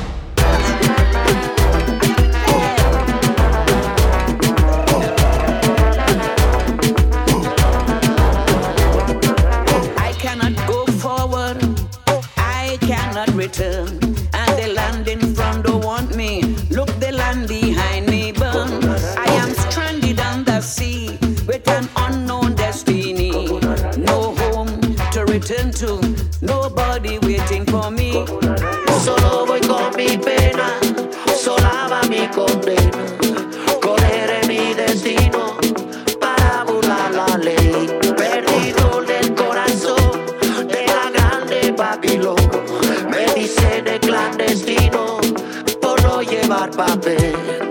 I cannot go forward, I cannot return, and the land in front don't want me. Look, the land behind me burn. I am stranded on the sea with an unknown destiny. No home to return to, nobody waiting for me. Solo voy con mi pena, sonaba mi condena, correré mi destino para burlar la ley. Perdido del corazón de la grande Babilón, me dicen el clandestino por no llevar papel.